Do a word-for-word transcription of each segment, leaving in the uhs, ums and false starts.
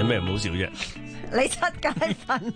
咩唔好笑啫？ 你七街粉。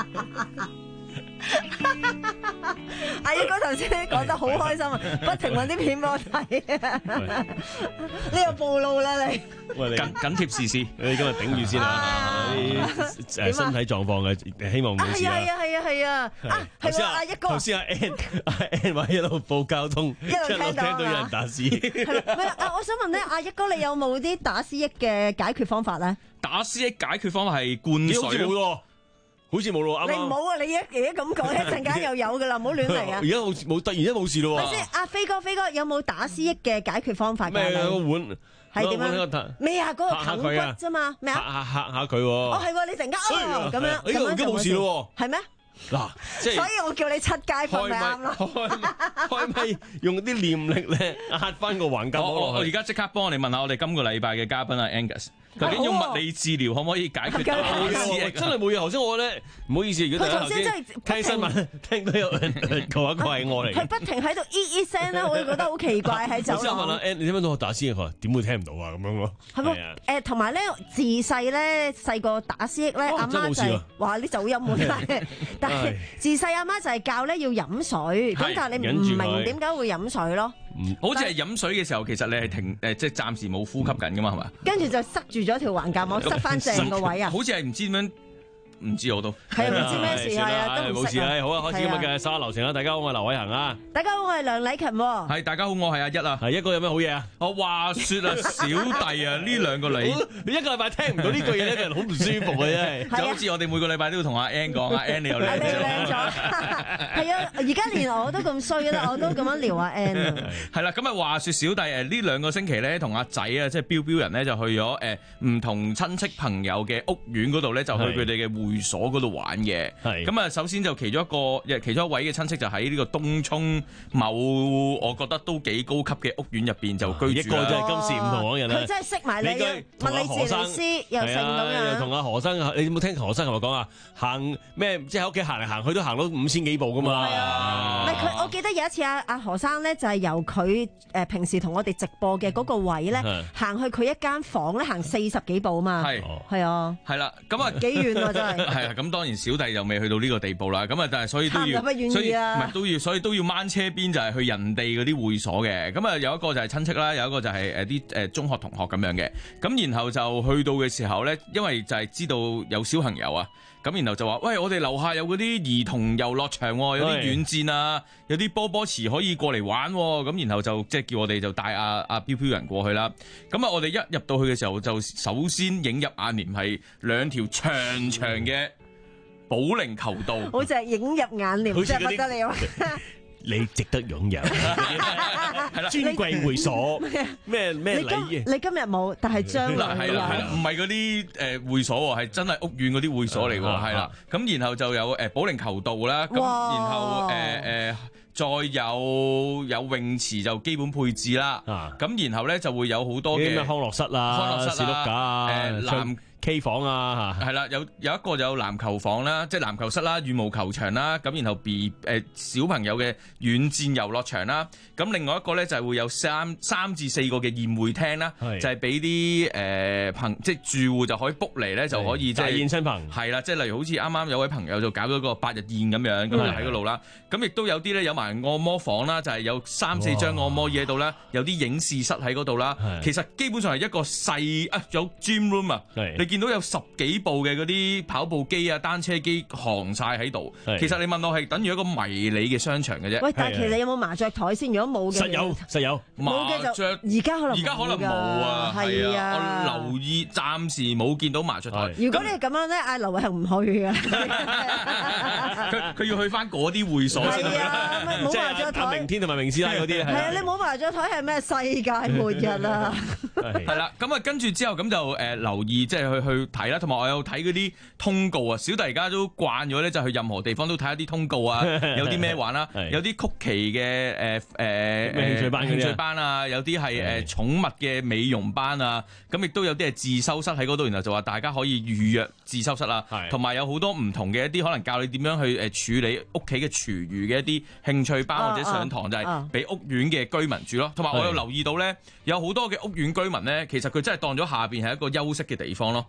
阿一哥頭先講得好開心啊，不停揾啲片俾我睇啊！你又暴露啦你！ 喂，你緊緊貼時事， 你今日頂住先啦，啲誒身體狀況嘅，希望唔好事啦。 係啊係啊係啊係啊！啊係喎，阿一哥頭先阿 N 阿 N 話一路報交通， 一路聽到有人打屎。 係啦，唔係啊！我想問咧，阿一哥你有冇啲打思噎嘅解決方法咧？ 打思噎解決方法係灌水咯。 好似冇咯，好似冇咯，啱啱。 你唔好啊！你一而家咁講，一陣間又有噶啦，唔好亂嚟啊！ 而家好似冇，突然間冇事咯喎。 咪先，阿飛哥飛哥有冇打思噎嘅解決方法㗎？ 咩個碗係點啊？咩啊？嗰個啃骨啫嘛？咩嚇啊？ 嚇嚇下佢喎。 哦係喎，你突然間哦咁樣， 哎呀，而家冇事咯喎。係咩？ 嗱，即係所以我叫你七街粉咪啱咯。 開咪開咪用啲念力咧壓翻個橫膈膜我我落去。 而家即刻幫我哋問下我哋今個禮拜嘅嘉賓啊 Angus，究竟用物理治療可唔可以解決到冇嘢，真係冇嘢。頭先我咧唔好意思，如果大家頭先聽新聞聽到有人講一個係我嚟嘅， 佢不停喺度咦咦聲咧，我就覺得好奇怪喺走廊。 我先問阿 Ann，你聽唔聽到我打思噎？佢話點會聽唔到啊？咁樣咯。 係喎，誒同埋咧自細咧細個打思噎咧，阿媽就係話你走音喎，但係自細阿媽就係教咧要飲水，咁但係你唔明點解會飲水咯？ 好似係飲水嘅時候，其實你係停誒，即係暫時冇呼吸緊噶嘛，係嘛？ 跟住就塞住咗條橫膈膜，塞翻正個位啊！ 好似係唔知點樣。唔知我都係唔知咩事係啊，都唔識啊！ 好啊，開始今日嘅沙流程啦！大家好，我係劉偉恒啊！ 大家好，我係梁禮勤。 係大家好，我係阿一啊！ 係一個有咩好嘢啊？ 我話説啊，小弟啊，呢兩個禮， 你一個禮拜聽唔到呢句嘢咧，個人好唔舒服啊！真係， 就好似我哋每個禮拜都要同阿 Ann 講，阿 Ann 你又靚咗， 靚咗，係啊！而家連我都咁衰啦，我都咁樣撩阿 Ann 啊！ 係啦，咁啊話説小弟誒呢兩個星期咧，同阿仔啊，即係標標人咧，就去咗誒唔同親戚朋友嘅屋苑嗰度咧，就去佢哋嘅會所嗰度玩。嘅，咁啊，首先就其中一個，其中一位嘅親戚就喺呢個東涌某，我覺得都幾高級嘅屋苑入邊就居住啦。 一個真係今時唔同往日啦。 佢真係識埋你嘅物理治療師，又成咁樣。 又同阿何生，你有冇聽何生同我講啊？行咩？即係喺屋企行嚟行去都行到五千幾步噶嘛。 係啊，唔係佢，我記得有一次阿阿何生咧，就係由佢誒平時同我哋直播嘅嗰個位咧，行去佢一間房咧，行四十幾步啊嘛。係係啊， 係啦，咁啊幾遠啊真係。 係啊，咁當然。小弟就未去到呢個地步啦，咁啊，但係所以都要，所以唔係都要，所以都要掹車邊就係去人哋嗰啲會所嘅。咁啊，有一個就係親戚啦，有一個就係誒啲誒中學同學咁樣嘅。咁然後就去到嘅時候咧，因為就係知道有小朋友啊，咁然後就話：喂，我哋樓下有嗰啲兒童遊樂場，有啲軟墊啊，有啲波波池可以過嚟玩。咁然後就即係叫我哋就帶阿阿飄飄人過去啦。咁啊，我哋一入到去嘅時候，就首先映入眼簾係兩條長長嘅保齡球道， 好似係映入眼簾，真係不得了。 你值得擁有，係啦，尊貴會所咩咩禮儀？ 你今日冇，但係將來係啦係啦，唔係嗰啲誒會所喎，係真係屋苑嗰啲會所嚟喎，係啦。咁然後就有誒保齡球道啦，咁然後誒誒再有有泳池就基本配置啦。咁然後咧就會有好多嘅康樂室啊、 康樂室士碌架啊、 誒籃 K 房啊， 係啦，有有一個就有籃球房啦，即係籃球室啦、羽毛球場啦，咁然後 B 誒小朋友嘅軟墊遊樂場啦，咁另外一個咧就係會有三三至四個嘅宴會廳啦，就係俾啲誒朋即係住戶就可以 book 嚟咧，就可以即係宴親朋係啦，即係例如好似啱啱有位朋友就搞咗個八日宴咁樣，咁就喺嗰度啦。咁亦都有啲咧有埋按摩房啦，就係有三四張按摩椅喺度啦，有啲影視室喺嗰度啦。其實基本上係一個細啊有 gym room 啊，你見到有十幾部嘅嗰啲跑步機啊、單車機行晒喺度。其實你問我係等於一個迷你嘅商場嘅啫。 喂，但係其實有冇麻雀台先？如果冇嘅， 實有實有麻雀。 而家可能而家可能冇啊，係啊，我留意暫時冇見到麻雀台。 如果你係咁樣咧，嗌劉偉恒唔去啊。 佢佢要去翻嗰啲會所先。 係啊，冇麻雀台。 明天同埋明師奶嗰啲係啊，你冇麻雀台係咩世界末日啊？ 係啦，咁啊跟住之後咁就誒留意，即係去去睇啦，同埋我有睇嗰啲通告啊。小弟而家都慣咗咧，就去任何地方都睇下啲通告啊，有啲咩玩啦，有啲曲奇嘅誒誒興趣班興趣班啊，有啲係誒寵物嘅美容班啊，咁亦都有啲係自修室喺嗰度，然後就話大家可以預約自修室啦，同埋有好多唔同嘅一啲可能教你點樣去誒處理屋企嘅廚餘嘅一啲興趣班或者上堂，就係俾屋苑嘅居民住咯。同埋我有留意到咧，有好多嘅屋苑居民咧，其實佢真係當咗下邊係一個休息嘅地方咯，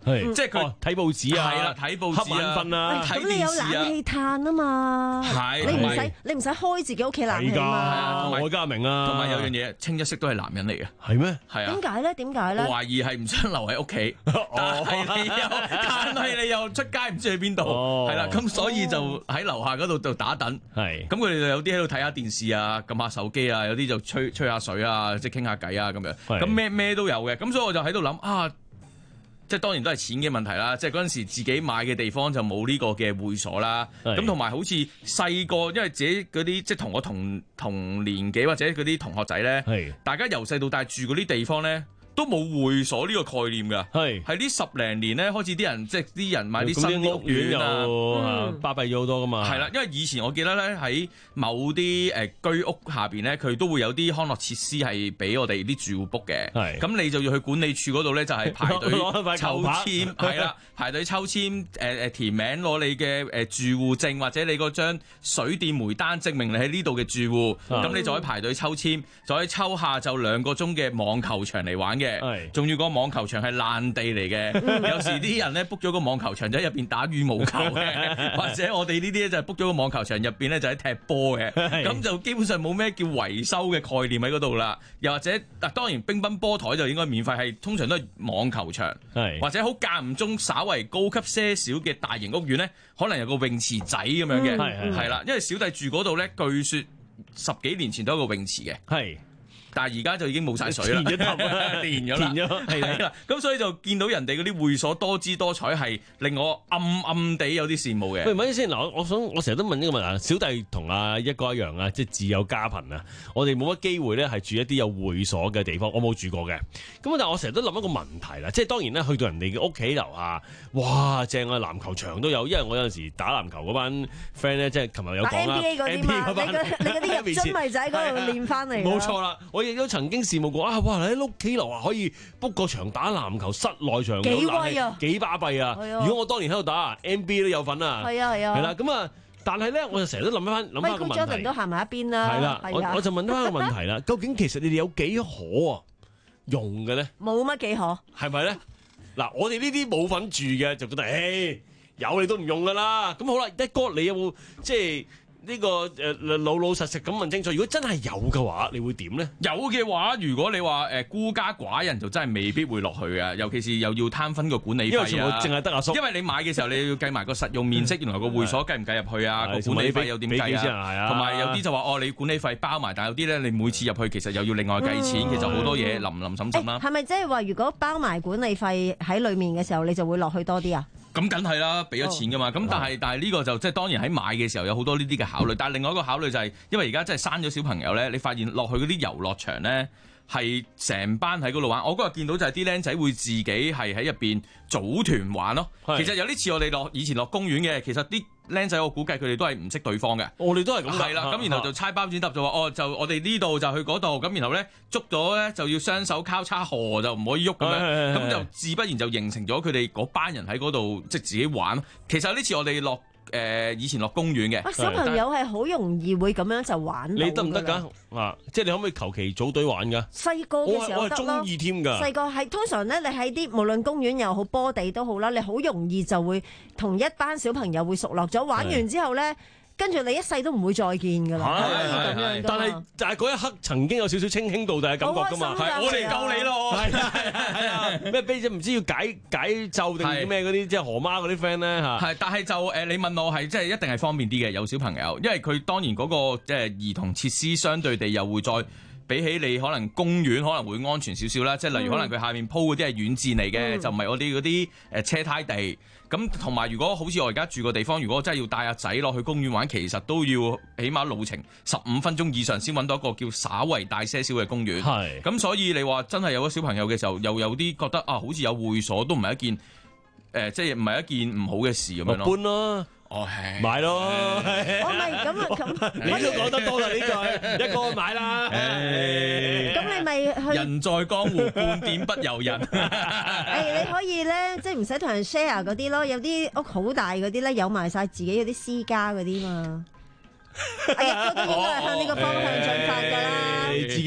即係佢睇報紙啊， 係啦，睇報紙啊，瞓啊，睇電視啊。 咁你有冷氣嘆啊嘛， 係你唔使你唔使開自己屋企冷氣嘛。 我家明啊， 同埋有樣嘢，清一色都係男人嚟嘅。 係咩？ 係啊。 點解咧？點解咧？ 我懷疑係唔想留喺屋企，但係你又但係你又出街唔知去邊度，係啦，咁所以就喺樓下嗰度就打躉。係。咁佢哋就有啲喺度睇下電視啊，撳下手機啊，有啲就吹吹下水啊，即係傾下偈啊咁樣。咁咩咩都有嘅。咁所以我就喺度諗啊。即係當然都係錢嘅問題啦，即係嗰陣時自己買嘅地方就冇呢個嘅會所啦，咁同埋好似細個，因為自己嗰啲即係同我同同年紀或者嗰啲同學仔咧，是大家由細到大住嗰啲地方咧，都冇會所呢個概念㗎，係係呢十零年咧開始啲人即係啲人買啲新屋苑啊， 巴閉咗好多㗎嘛。 係啦，因為以前我記得咧喺某啲誒居屋下邊咧，佢都會有啲康樂設施係俾我哋啲住戶 book 嘅。係咁你就要去管理處嗰度咧，就係排隊抽籤，係啦，排隊抽籤，誒誒填名攞你嘅誒住戶證或者你嗰張水電煤單證明你喺呢度嘅住戶，咁你就可以排隊抽籤，就可以抽下晝兩個鐘嘅網球場嚟玩嘅。係，仲要個網球場係爛地嚟嘅，有時啲人咧 book 咗個網球場就喺入邊打羽毛球嘅，或者我哋呢啲咧就係 book 咗個網球場入邊咧就喺踢波嘅，咁就基本上冇咩叫維修嘅概念喺嗰度啦。又或者嗱，當然乒乓波台就應該免費，係通常都係網球場，係或者好間唔中稍為高級些少嘅大型屋苑咧，可能有個泳池仔咁樣嘅，係係啦，因為小弟住嗰度咧，據說十幾年前都有個泳池嘅，係。但係而家就已經冇晒水啦，填咗啦，填咗啦，係啦，咁所以就見到人哋嗰啲會所多姿多彩，係令我暗暗地有啲羨慕嘅。喂，咪先嗱，我想我成日都問呢個問題，小弟同阿一哥一樣啊，即係自幼家貧啊，我哋冇乜機會咧係住一啲有會所嘅地方，我冇住過嘅。咁但係我成日都諗一個問題啦，即係當然咧去到人哋嘅屋企樓下，哇正啊，籃球場都有，因為我有陣時打籃球嗰班 friend 咧，即係琴日有講啦 ，N B A 嗰啲嘛，你嗰你嗰啲入樽咪就喺嗰度練翻嚟。 冇錯啦。我亦都曾經羨慕過啊！哇，喺屋企樓下可以 book 個場打籃球，室內場幾威啊， 幾巴閉啊！如果我當年喺度打 N B A 都有份啊！係啊係啊，係啦咁啊！但係咧，我就成日都諗翻諗翻個問題。Michael Jordan 都行埋一邊啦。係啦， 我我就問翻個問題啦。究竟其實你哋有幾可啊用嘅咧？ 冇乜幾可。係咪咧？嗱，我哋呢啲冇份住嘅就覺得，誒有你都唔用噶啦。咁好啦，一哥你有冇即係？呢個誒老老實實咁問清楚，如果真係有嘅話，你會點咧？有嘅話，如果你話誒孤家寡人，就真係未必會落去嘅，尤其是又要攤分個管理費啊。因為全部淨係得阿叔。因為你買嘅時候，你要計埋個實用面積，原來個會所計唔計入去啊？個管理費又點計啊？同埋有啲就話哦，你管理費包埋，但係有啲咧，你每次入去其實又要另外計錢，其實好多嘢林林沈沈啦。 係咪即係話，如果包埋管理費喺裡面嘅時候，你就會落去多啲啊？ 咁梗係啦，俾咗錢噶嘛。咁、oh. 但係但係呢個就即係當然喺買嘅時候有好多呢啲嘅考慮。但係另外一個考慮就係、是，因為而家真係生咗小朋友咧，你發現落去嗰啲遊樂場咧係成班喺嗰度玩。我嗰日見到就係啲僆仔會自己係喺入邊組團玩咯。是其實有啲似我哋落以前落公園嘅，其實啲僆仔我估計佢哋都係唔識對方嘅。我哋都係咁。係啦，咁然後就猜包剪揼就話哦，就我哋呢度就去嗰度，咁然後咧捉咗咧就要雙手交叉河，就唔可以喐咁樣，咁就自不然就形成咗佢哋嗰班人喺嗰度即係自己玩。其實有啲似我哋落誒以前落公園嘅。 小朋友係好容易會咁樣就玩。 你得唔得㗎？啊，即係你可唔可以求其組隊玩㗎？ 細個嘅時候得咯。我係中意添㗎。細個係通常咧，你喺啲無論公園又好波地都好啦，你好容易就會同一班小朋友會熟絡咗，玩完之後咧。跟住你一世都唔會再見㗎啦，可以咁樣。但係就係嗰一刻曾經有少少稱兄道弟嘅感覺㗎嘛，係我嚟救你咯，係係係啊，咩俾隻唔知要解解咒定咩嗰啲，即係河媽嗰啲 friend 咧嚇。係，但係就誒你問我係即係一定係方便啲嘅，有小朋友，因為佢當然嗰個即係兒童設施相對地又會再比起你可能公園可能會安全少少啦，即係例如可能佢下面鋪嗰啲係軟墊嚟嘅，嗯、就唔係我哋嗰啲誒車胎地。咁同埋，如果好似我而家住個地方，如果真係要帶阿仔落去公園玩，其實都要起碼路程十五分鐘以上先揾到一個叫稍為大些少嘅公園。係。咁所以你話真係有咗小朋友嘅時候，又有啲覺得啊，好似有會所都唔係一件誒、呃，即係唔係一件唔好嘅事咁樣咯。搬咯。哦，係買咯， 我咪咁啊咁， 你都講得多啦呢句，一個買啦。 咁你咪去人在江湖，半點不由人。 誒，你可以咧，即係唔使同人 share 嗰啲咯，有啲屋好大嗰啲咧，有埋晒自己嗰啲私家嗰啲嘛。哎呀，都應該係向呢個方向進發㗎啦。 自己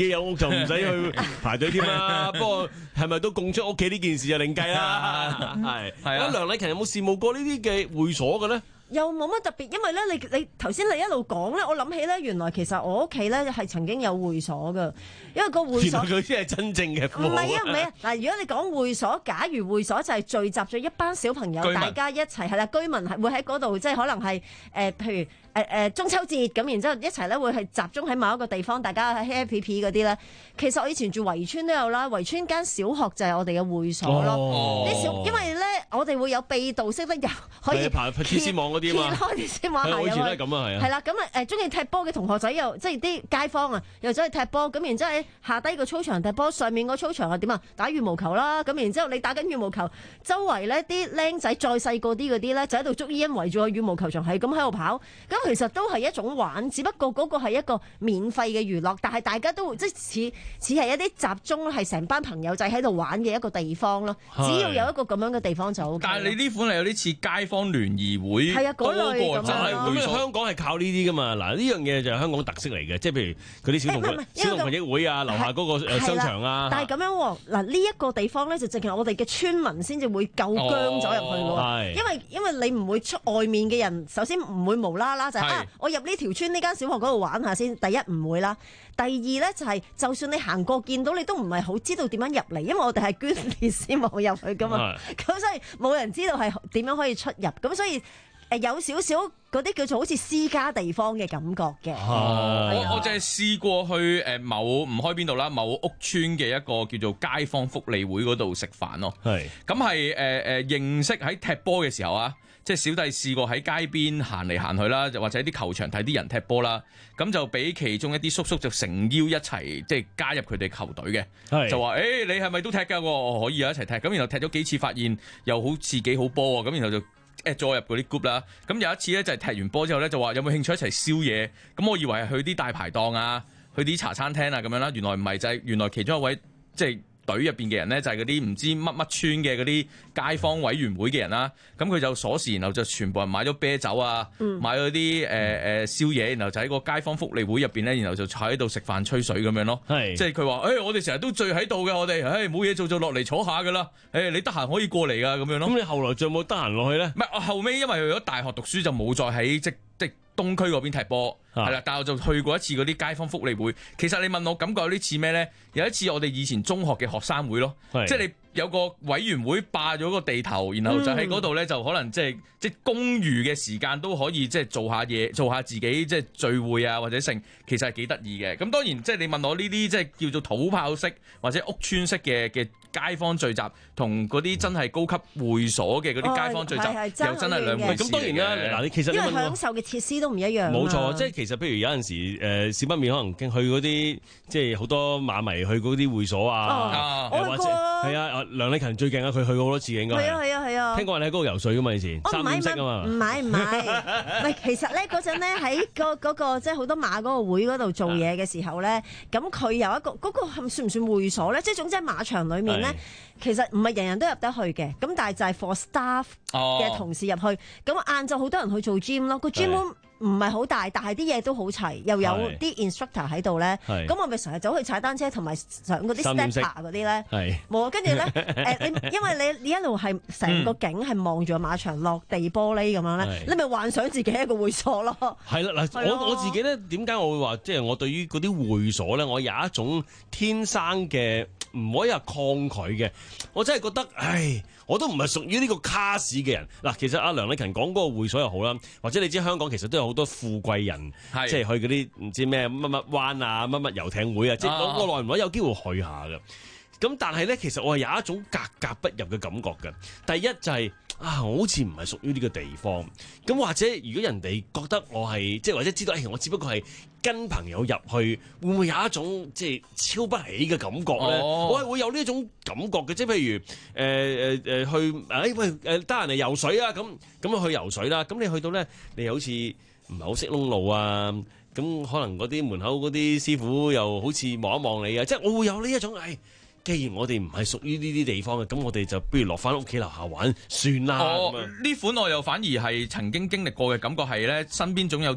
己有屋就唔使去排隊添啦。不過係咪都供出屋企呢件事就另計啦。係係啊，梁禮勤有冇羨慕過呢啲嘅會所嘅咧？ 又冇乜特別，因為咧，你你頭先你一路講咧，我諗起咧，原來其實我屋企咧係曾經有會所㗎，因為個會所佢先係真正嘅。 唔係啊，唔係啊，嗱，如果你講會所，假如會所就係聚集咗一班小朋友，大家一齊係啦，居民係會喺嗰度，即係可能係誒、呃，譬如。誒誒、呃、中秋節咁，然之後一齊咧會係集中喺某一個地方，大家喺 happy happy 嗰啲咧。其實我以前住圍村都有啦，圍村間小學就係我哋嘅會所咯。 哦、 小因為咧我哋會有秘道識得入可以爬鐵絲網嗰啲嘛， 開鐵絲網係啊， 以前都係咁啊，係啊。 係啦，咁啊誒中意踢波嘅同學仔又即係啲街坊啊，又走去踢波，咁然之後喺下低個操場踢波，上面個操場係點啊？打羽毛球啦，咁然之後你打緊羽毛球，周圍咧啲僆仔再細個啲嗰啲咧就喺度捉伊人圍住個羽毛球場係咁喺度跑，咁其實都係一種玩，只不過嗰個係一個免費嘅娛樂，但係大家都即係似似係一啲集中係成班朋友仔喺度玩嘅一個地方咯。只要有一個咁樣嘅地方就 OK。 但係你呢款係有啲似街坊聯誼會， 係啊，嗰類咁樣。咁香港係靠呢啲噶嘛？嗱，呢樣嘢就係香港特色嚟嘅，即係譬如嗰啲小童小童群益會啊，樓下嗰個誒商場啊。 但係咁樣喎，嗱呢一個地方咧就淨係我哋嘅村民先至會夠姜咗入去喎。 係。 因為因為你唔會出外面嘅人，首先唔會無啦啦就係啊，我入呢條村呢間小學嗰度玩下先。第一唔會啦，第二咧就係就算你行過見到你都唔係好知道點樣入嚟，因為我哋係捐烈先冇入去噶嘛，咁所以冇人知道係點樣可以出入，咁所以誒有少少嗰啲叫做好似私家地方嘅感覺嘅。 我我淨係試過去誒某唔開邊度啦，某屋村嘅一個叫做街坊福利會嗰度食飯咯。係咁係誒誒認識喺踢波嘅時候啊。即係小弟試過喺街邊行嚟行去啦，或者啲球場睇啲人踢波啦，咁就俾其中一啲叔叔就誠邀一齊即係加入佢哋球隊嘅，就話誒、欸、你係咪都踢㗎？我可以啊，一齊踢。咁然後踢咗幾次，發現又好似幾好波喎，咁然後就 at 咗入嗰啲 group 啦。咁有一次咧就係踢完波之後咧就話有冇興趣一齊宵夜？咁我以為係去啲大排檔啊，去啲茶餐廳啊咁樣啦，原來唔係，就係、是、原來其中一位即係。隊入邊嘅人咧就係嗰啲唔知乜乜村嘅嗰啲街坊委員會嘅人啦，咁佢就鎖匙，然後就全部人買咗啤酒啊，嗯、買咗啲誒誒宵夜，然後就喺個街坊福利會入邊咧，然後就坐喺度食飯吹水咁樣咯。係是，即係佢話誒，我哋成日都聚喺度嘅，我哋誒冇嘢做就落嚟坐下噶啦。誒，你得閒可以過嚟噶咁樣咯。咁你後來仲有冇得閒落去咧？唔係，我後尾因為去咗大學讀書就冇再喺即即東區嗰邊踢波。係啦，但係我就去過一次嗰啲街坊福利會。其實你問我感覺有啲似咩咧？有一次我哋以前中學嘅學生會咯，是即係你有個委員會霸咗個地頭，然後就喺嗰度咧就可能即係即係公餘嘅時間都可以即係做下嘢，做下自己即係聚會啊或者剩，其實係幾得意嘅。咁當然即係你問我呢啲即係叫做土炮式或者屋邨式嘅嘅街坊聚集，同嗰啲真係高級會所嘅嗰啲街坊聚集，哦、又真係兩回事。咁當然啦，嗱你其實因為享受嘅設施都唔一樣。 冇錯，即係其實譬如有陣時誒少不免可能經去嗰啲即係好多馬迷去嗰啲會所啊， 哦、或者係啊，梁禮勤最勁啊，佢去過好多次應該係啊係啊係啊，聽講你喺嗰度游水噶嘛以前，三點式啊嘛， 唔係唔係，唔係其實咧嗰陣咧喺嗰嗰個即係好多馬嗰個會嗰度做嘢嘅時候咧，咁佢有一個嗰、嗰個算唔算會所咧？即係總之喺馬場裡面咧，其實唔係人人都入得去嘅，咁但係就係 for staff 嘅同事入去，咁晏晝好多人去做 gym 咯，個 gym。唔係好大，但係啲嘢都好齊，又有啲 instructor 喺度咧。咁我咪成日走去踩單車，同埋上嗰啲 stepper 嗰啲咧。冇啊，跟住咧誒，你因為你你一路係成個景係望住個馬場落地玻璃咁樣咧，你咪幻想自己一個會所咯。係啦，嗱，我我自己咧點解我會話，即係我對於嗰啲會所咧，我有一種天生嘅唔可以話抗拒嘅，我真係覺得，唉。我都唔係屬於呢個卡士嘅人嗱，其實阿梁禮勤講嗰個會所又好啦，或者你知香港其實都有好多富貴人，是即係去嗰啲唔知咩乜乜灣啊、乜乜遊艇會啊，即係我我耐唔耐有機會去下嘅。咁但係咧，其實我係有一種格格不入嘅感覺嘅。第一就係、是、啊，我好似唔係屬於呢個地方。咁或者如果人哋覺得我係即係或者知道，誒我只不過係跟朋友入去，會唔會有一種即係超不起嘅感覺咧？哦、我係會有呢一種感覺嘅，即係譬如誒誒誒去誒喂誒得閒嚟游水啊，咁咁去游水啦。咁你去到咧，你好似唔係好識窿路啊，咁可能嗰啲門口嗰啲師傅又好似望一望你啊，即係我會有呢一種誒。哎既然我哋唔係屬於呢啲地方嘅，咁我哋就不如落翻屋企樓下玩算啦。哦，呢款我又反而係曾經經歷過嘅感覺係咧，身邊總有啲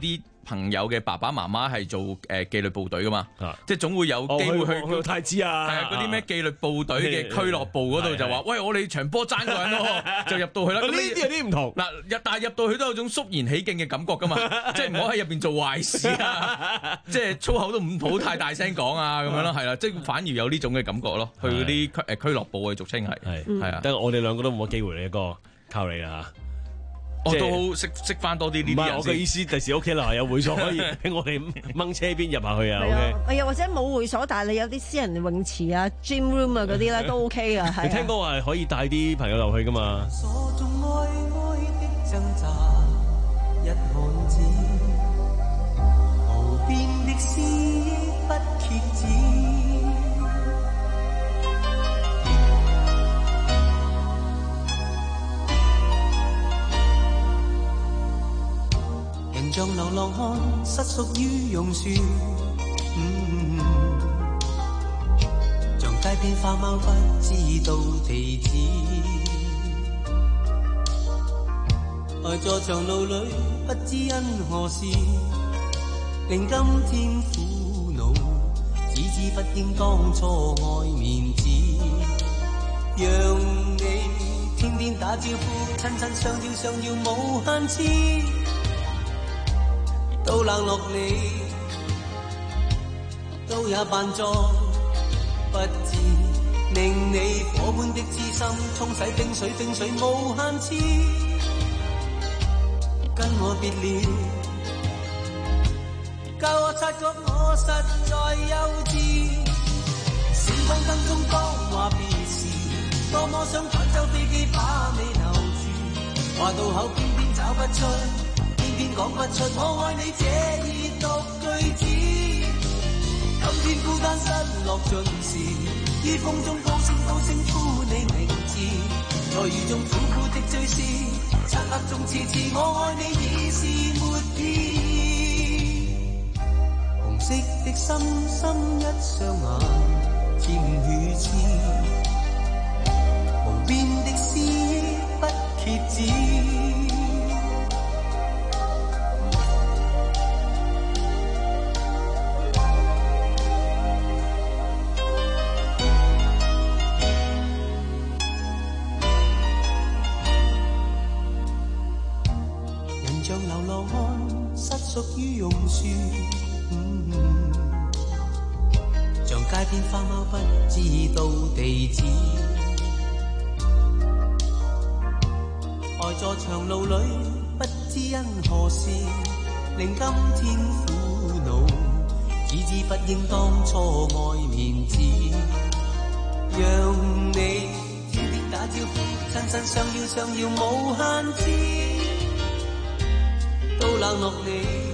朋友嘅爸爸媽媽係做誒紀律部隊噶嘛， 啊、 即係總會有機會去、 哦、去，去太子啊， 係啊嗰啲咩紀律部隊嘅俱樂部嗰度就話，喂，我哋場波爭個人咯，就入到去啦。 咁呢啲有啲唔同嗱，入但係入到去都有種肅然起敬嘅感覺噶嘛，即係唔好喺入邊做壞事啊，即係粗口都唔好太大聲講啊，咁樣咯，係啦，即係反而有呢種嘅感覺咯，去嗰啲誒俱樂部嘅俗稱係係係啊， 但係我哋兩個都冇乜機會，呢個靠你啦。 我都識識翻多啲呢啲人。唔係我嘅意思，第時屋企樓下有會所可以俾我哋掹車邊入下去啊。 係啊，又或者冇會所，但係你有啲私人泳池啊、gym room 啊嗰啲咧都 OK 噶。 你聽講話可以帶啲朋友落去噶嘛？ 像流浪漢失屬於榕樹，嗯，像街邊花貓不知道地址，呆坐長路裏不知因何事，令今天苦惱，只知不應當初愛面子，讓你天天打招呼，親親相邀相要無限次。都冷落你，都也扮作不知，令你火般的痴心沖洗冰水，冰水無限次，跟我別了，教我察覺我實在幼稚，閃光燈中當話別時，多麼想趕走飛機把你留住，話到口偏偏找不出。偏講不出我愛你這二讀句子，今天孤單失落盡時，於風中高聲高聲呼你名字，在雨中苦苦的追思，漆黑中痴痴我愛你已是沒意，紅色的心心一雙眼漸如痴，無邊的思憶不歇止。屬於榕樹，嗯，像街邊花貓不知道地址，呆坐長路裏不知因何事，令今天苦惱，只知不應當初愛面子，讓你天天打招呼，親親相邀相要無限次，都冷落你，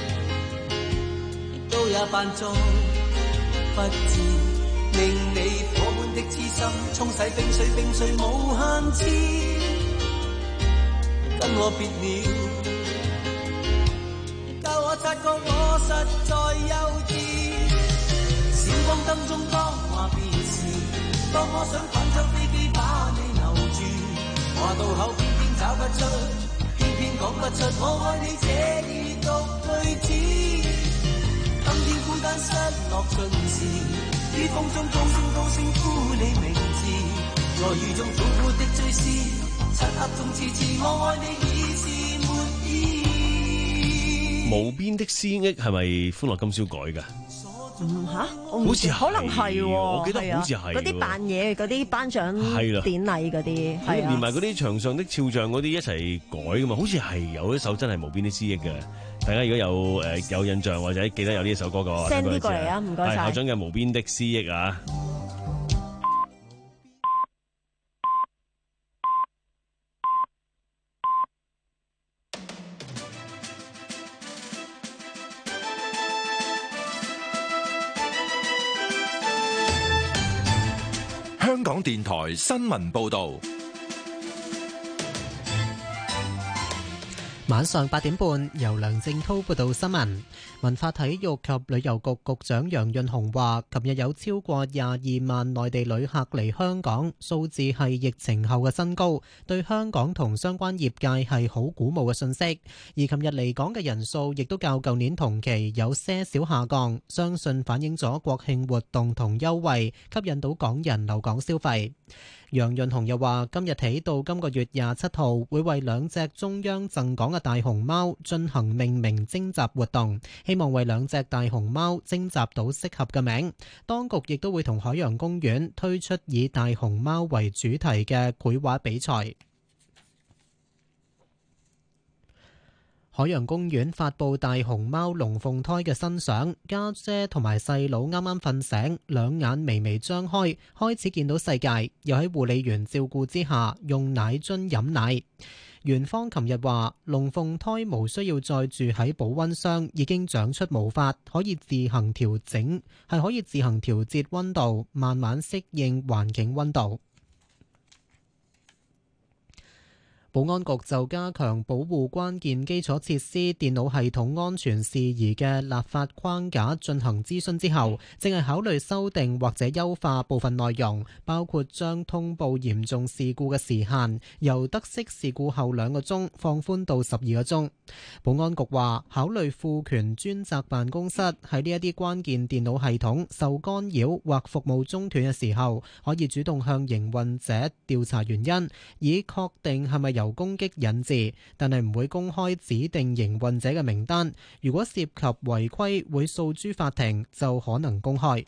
都也扮作不知，令你火般的痴心沖洗冰水，冰水無限次，跟我別了，教我察覺我實在幼稚，閃光燈中當話別時，當我想趕走飛機把你留住，話到口偏偏找不出，偏偏講不出我愛你這二讀句子，今天孤單失落盡時，於風中高聲高聲呼你名字，在雨中苦苦的追思，漆黑中痴痴我愛你已是沒意。 無邊的思憶係咪歡樂今宵改㗎？ 嗯嚇， 好似可能係喎， 我記得好似係嗰啲扮嘢嗰啲頒獎典禮嗰啲，係連埋嗰啲牆上的肖像嗰啲一齊改㗎嘛，好似係有一首真係無邊的思憶嘅。大家如果有誒、呃、有印象或者記得有呢一首歌嘅話 ，send 啲過嚟啊，唔該晒。 校長嘅無邊的思憶啊！ 香港電台新聞報導。 晚上八點半，由梁正濤報道新聞。文化體育及旅遊局局長楊潤雄話，琴日有超過廿二萬內地旅客嚟香港，數字係疫情後嘅新高，對香港同相關業界係好鼓舞嘅信息。而琴日嚟港嘅人數亦都較舊年同期有些少下降，相信反映咗國慶活動同優惠吸引到港人留港消費。楊潤雄又話，今日起到今個月廿七號，會為兩隻中央贈港嘅大熊貓進行命名徵集活動，希望為兩隻大熊貓徵集到適合嘅名。當局亦都會同海洋公園推出以大熊貓為主題嘅繪畫比賽。海洋公園發佈大熊貓龍鳳胎嘅新相，家姐同埋細佬啱啱瞓醒，兩眼微微張開，開始見到世界，又喺護理員照顧之下用奶樽飲奶。園方琴日話，龍鳳胎無需要再住喺保溫箱，已經長出毛髮，可以自行調整，係可以自行調節溫度，慢慢適應環境溫度。保安局就加強保護關鍵基礎設施電腦系統安全事宜嘅立法框架進行諮詢之後，正係考慮修訂或者優化部分內容，包括將通報嚴重事故嘅時限由得悉事故後兩個鐘放寬到十二個鐘。保安局話，考慮賦權專責辦公室喺呢一啲關鍵電腦系統受干擾或服務中斷嘅時候，可以主動向營運者調查原因，以確定係咪有由攻擊引致，但係唔會公開指定營運者嘅名單。如果涉及違規，會訴諸法庭，就可能公開。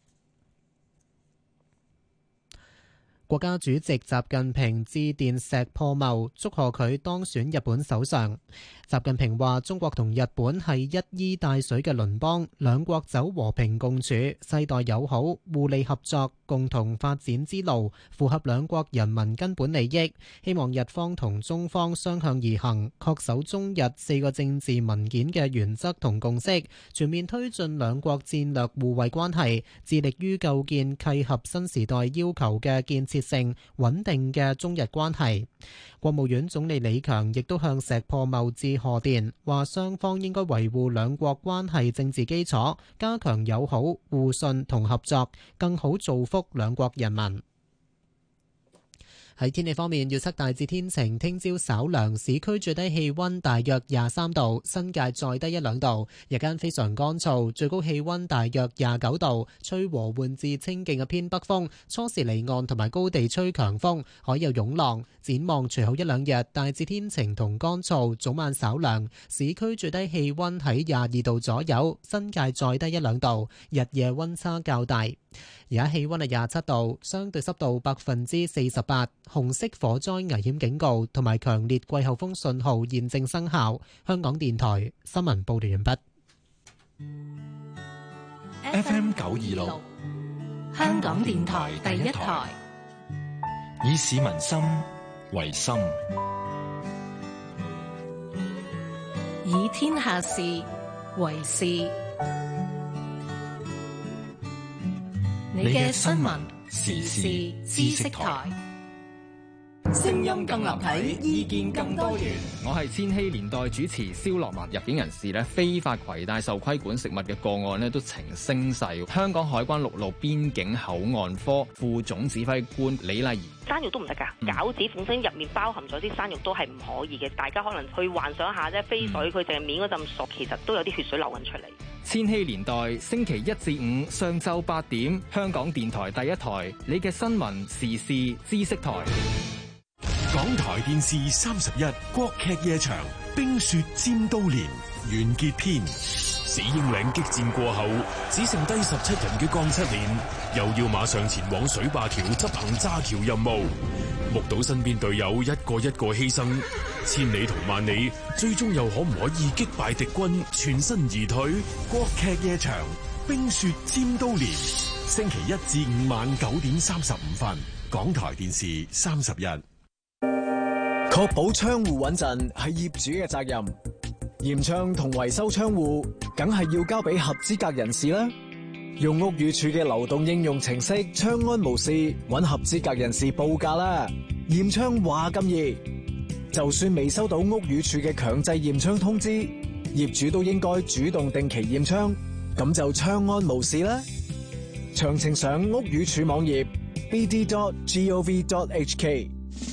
國家主席習近平致電石破茂，祝賀佢當選日本首相。習近平話，中國同日本係一衣帶水嘅鄰邦，兩國走和平共處、世代友好、互利合作、共同發展之路，符合兩國人民根本利益。希望日方同中方相向而行，恪守中日四個政治文件嘅原則同共識，全面推進兩國戰略互惠關係，致力於構建契合新時代要求嘅建設性穩定嘅中日關係。國務院總理李強亦都向石破茂致賀電，話雙方應該維護兩國關係政治基礎，加強友好互信同合作，更好造福兩國人民。喺天氣方面，預測大致天晴，聽朝稍涼，市區最低氣溫大約廿三度，新界再低一兩度。日間非常乾燥，最高氣溫大約廿九度，吹和緩至清勁嘅偏北風，初時離岸同埋高地吹強風，海有湧浪。展望隨後一兩日，大致天晴同乾燥，早晚稍涼，市區最低氣溫喺廿二度左右，新界再低一兩度，日夜溫差較大。而家氣溫係廿七度，相對濕度百分之四十八，紅色火災危險警告同埋強烈季候風信號現正生效。香港電台新聞報道完畢。 F M 九二六， 香港電台第一台， 以市民心為心， 以天下事為事。你嘅新聞時事知識台， 聲音更立體，意見更多元。 我係千禧年代主持蕭樂文。入境人士咧非法攜帶受規管食物嘅個案咧都呈升勢。香港海關陸路邊境口岸科副總指揮官李麗儀： 生肉都唔得㗎，餃子本身入面包含咗啲生肉都係唔可以嘅。大家可能去幻想下啫，飛水佢淨係面嗰陣熟，其實都有啲血水流緊出嚟。 千禧年代星期一至五上晝八點，香港電台第一台，你嘅新聞時事知識台。 港台電視三十一國劇夜場《冰雪尖刀連》完結篇。史英嶺激戰過後，只剩低十七人嘅江七連又要馬上前往水壩橋執行炸橋任務。目睹身邊隊友一個一個犧牲，千里同萬里，最終又可唔可以擊敗敵軍，全身而退？國劇夜場《冰雪尖刀連》，星期一至五晚九點三十五分，港台電視三十一。 確保窗戶穩陣係業主嘅責任，驗窗同維修窗戶梗係要交俾合資格人士啦。用屋宇署嘅流動應用程式窗安無事，搵合資格人士報價啦。驗窗話咁易， 就算未收到屋宇署嘅強制驗窗通知，業主都應該主動定期驗窗，咁就窗安無事啦。詳情上屋宇署網頁 b d dot gov dot h k。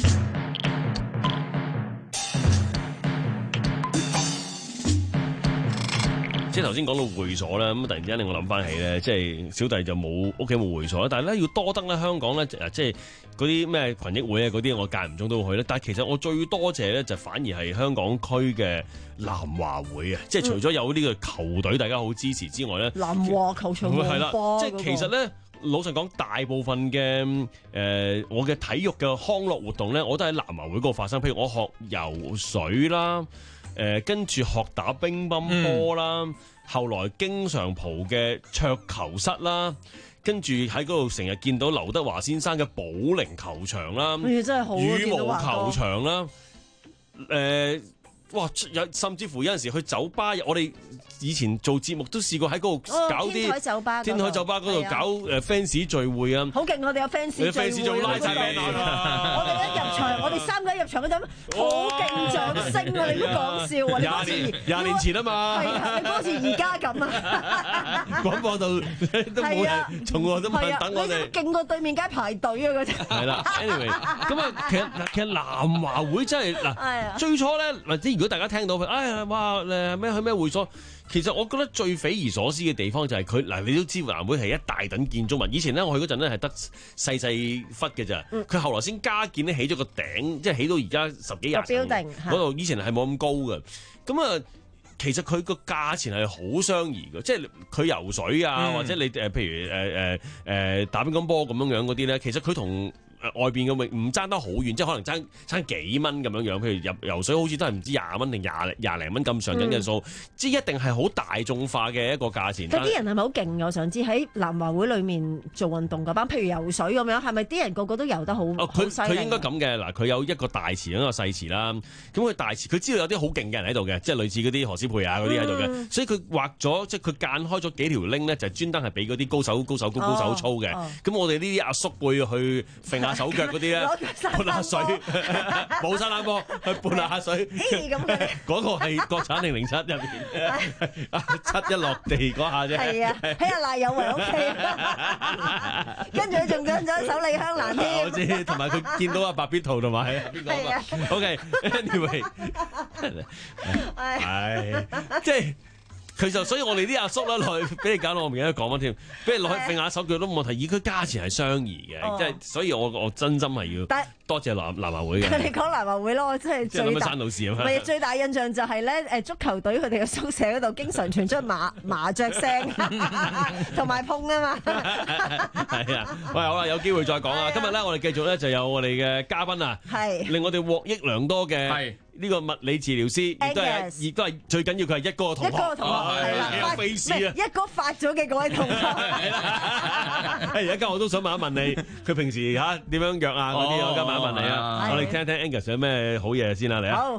即係頭先講到會所咧，咁突然之間令我諗翻起咧，即係小弟就冇屋企冇會所啦，但係咧要多得咧香港咧，即係嗰啲咩群益會啊嗰啲，我間唔中都會去咧。但係其實我最多謝咧，就反而係香港區嘅南華會啊！即係除咗有呢個球隊大家好支持之外咧， 南華球場係啦，即係其實咧。老實講，大部分嘅誒、呃、我嘅體育嘅康樂活動咧，我都喺南華會嗰度發生。譬如我學游水啦，誒、呃、跟住學打乒乓波啦，嗯、後來經常蒲嘅桌球室啦，跟住喺嗰度成日見到劉德華先生嘅保齡球場啦， 真係好羽毛球場啦，誒、呃。哇！有甚至乎有陣時去酒吧，我哋以前做節目都試過喺嗰度搞啲天台酒吧，天台酒吧嗰度搞誒 fans 聚會啊！ 好勁！我哋有 fans 聚會， 做拉晒名啊！ 我哋一入場，我哋三個一入場嗰陣，好勁掌聲啊！你都講笑啊！ 廿年廿年前啊嘛， 係啊！你好似而家咁啊！ 廣播道都冇人，從來都冇人等我哋， 勁過對面街排隊啊！嗰陣係啦 ，anyway， 咁啊，其實其實南華會真係嗱，最初咧或者如果大家聽到佢，哎呀，哇誒咩去咩會所？其實我覺得最匪夷所思嘅地方就係佢嗱，你都知南華會係一大等建築物。以前咧我去嗰陣咧係得細細忽嘅咋，佢、嗯、後來先加建咧起咗個頂，即係起到而家十幾廿層嗰度。以前係冇咁高嘅。咁啊，其實佢個價錢係好相宜嘅，即係佢游水啊，嗯、或者你誒譬如誒誒誒打乒乓波咁樣樣嗰啲咧，其實佢同外邊嘅泳唔爭得好遠，即係可能爭爭幾蚊咁樣樣。譬如入游水好似都係唔知廿蚊定廿廿零蚊咁上緊嘅數，嗯、即係一定係好大眾化嘅一個價錢。 嗰啲人係咪好勁？我想知喺南華會裏面做運動嗰班，譬如游水咁樣，係咪啲人個個都游得好好犀利？ 佢應該咁嘅嗱，佢有一個大池一個細池啦。咁佢大池佢知道有啲好勁嘅人喺度嘅，即係類似嗰啲何詩蓓啊嗰啲喺度嘅，嗯、所以佢畫咗即係佢間開咗幾條 link 咧，就係專登係俾嗰啲高手高手高高手操嘅。咁、哦哦、我哋呢啲阿叔輩去揈下手腳嗰啲咧，潑下水，冇沙灘波，去潑下水。嗰個係國產零零七入邊，七一落地嗰下啫。係啊， 喺阿賴有為屋企，跟住佢仲跟咗首李香蘭添。 我知，同埋佢見到阿白必圖同埋係邊個啊 ？OK，anyway， 係即係。其實，所以我哋啲阿叔咧落去俾你搞到我唔記得講乜添，俾你落去揈下手腳都冇問題，而佢價錢係相宜嘅，即係、哦、所以我我真心係要多謝南南華會嘅。 你講南華會咯，我真係最大。 山事啊嘛。 唔係最大印象就係咧，誒足球隊佢哋嘅宿舍嗰度經常傳出麻麻雀聲，同埋碰啊嘛。 係啊，喂，好啦，有機會再講啊。今日咧，我哋繼續咧就有我哋嘅嘉賓啊，係令我哋獲益良多嘅。係。呢個物理治療師亦都係，亦都係最緊要佢係一哥嘅同學。一哥嘅同學係啦，發一哥發咗嘅嗰位同學。係而家我都想問一問你，佢平時嚇點樣約啊嗰啲，我而家問一問你啊。我哋聽一聽 Angus 有咩好嘢先啦，嚟啊！好。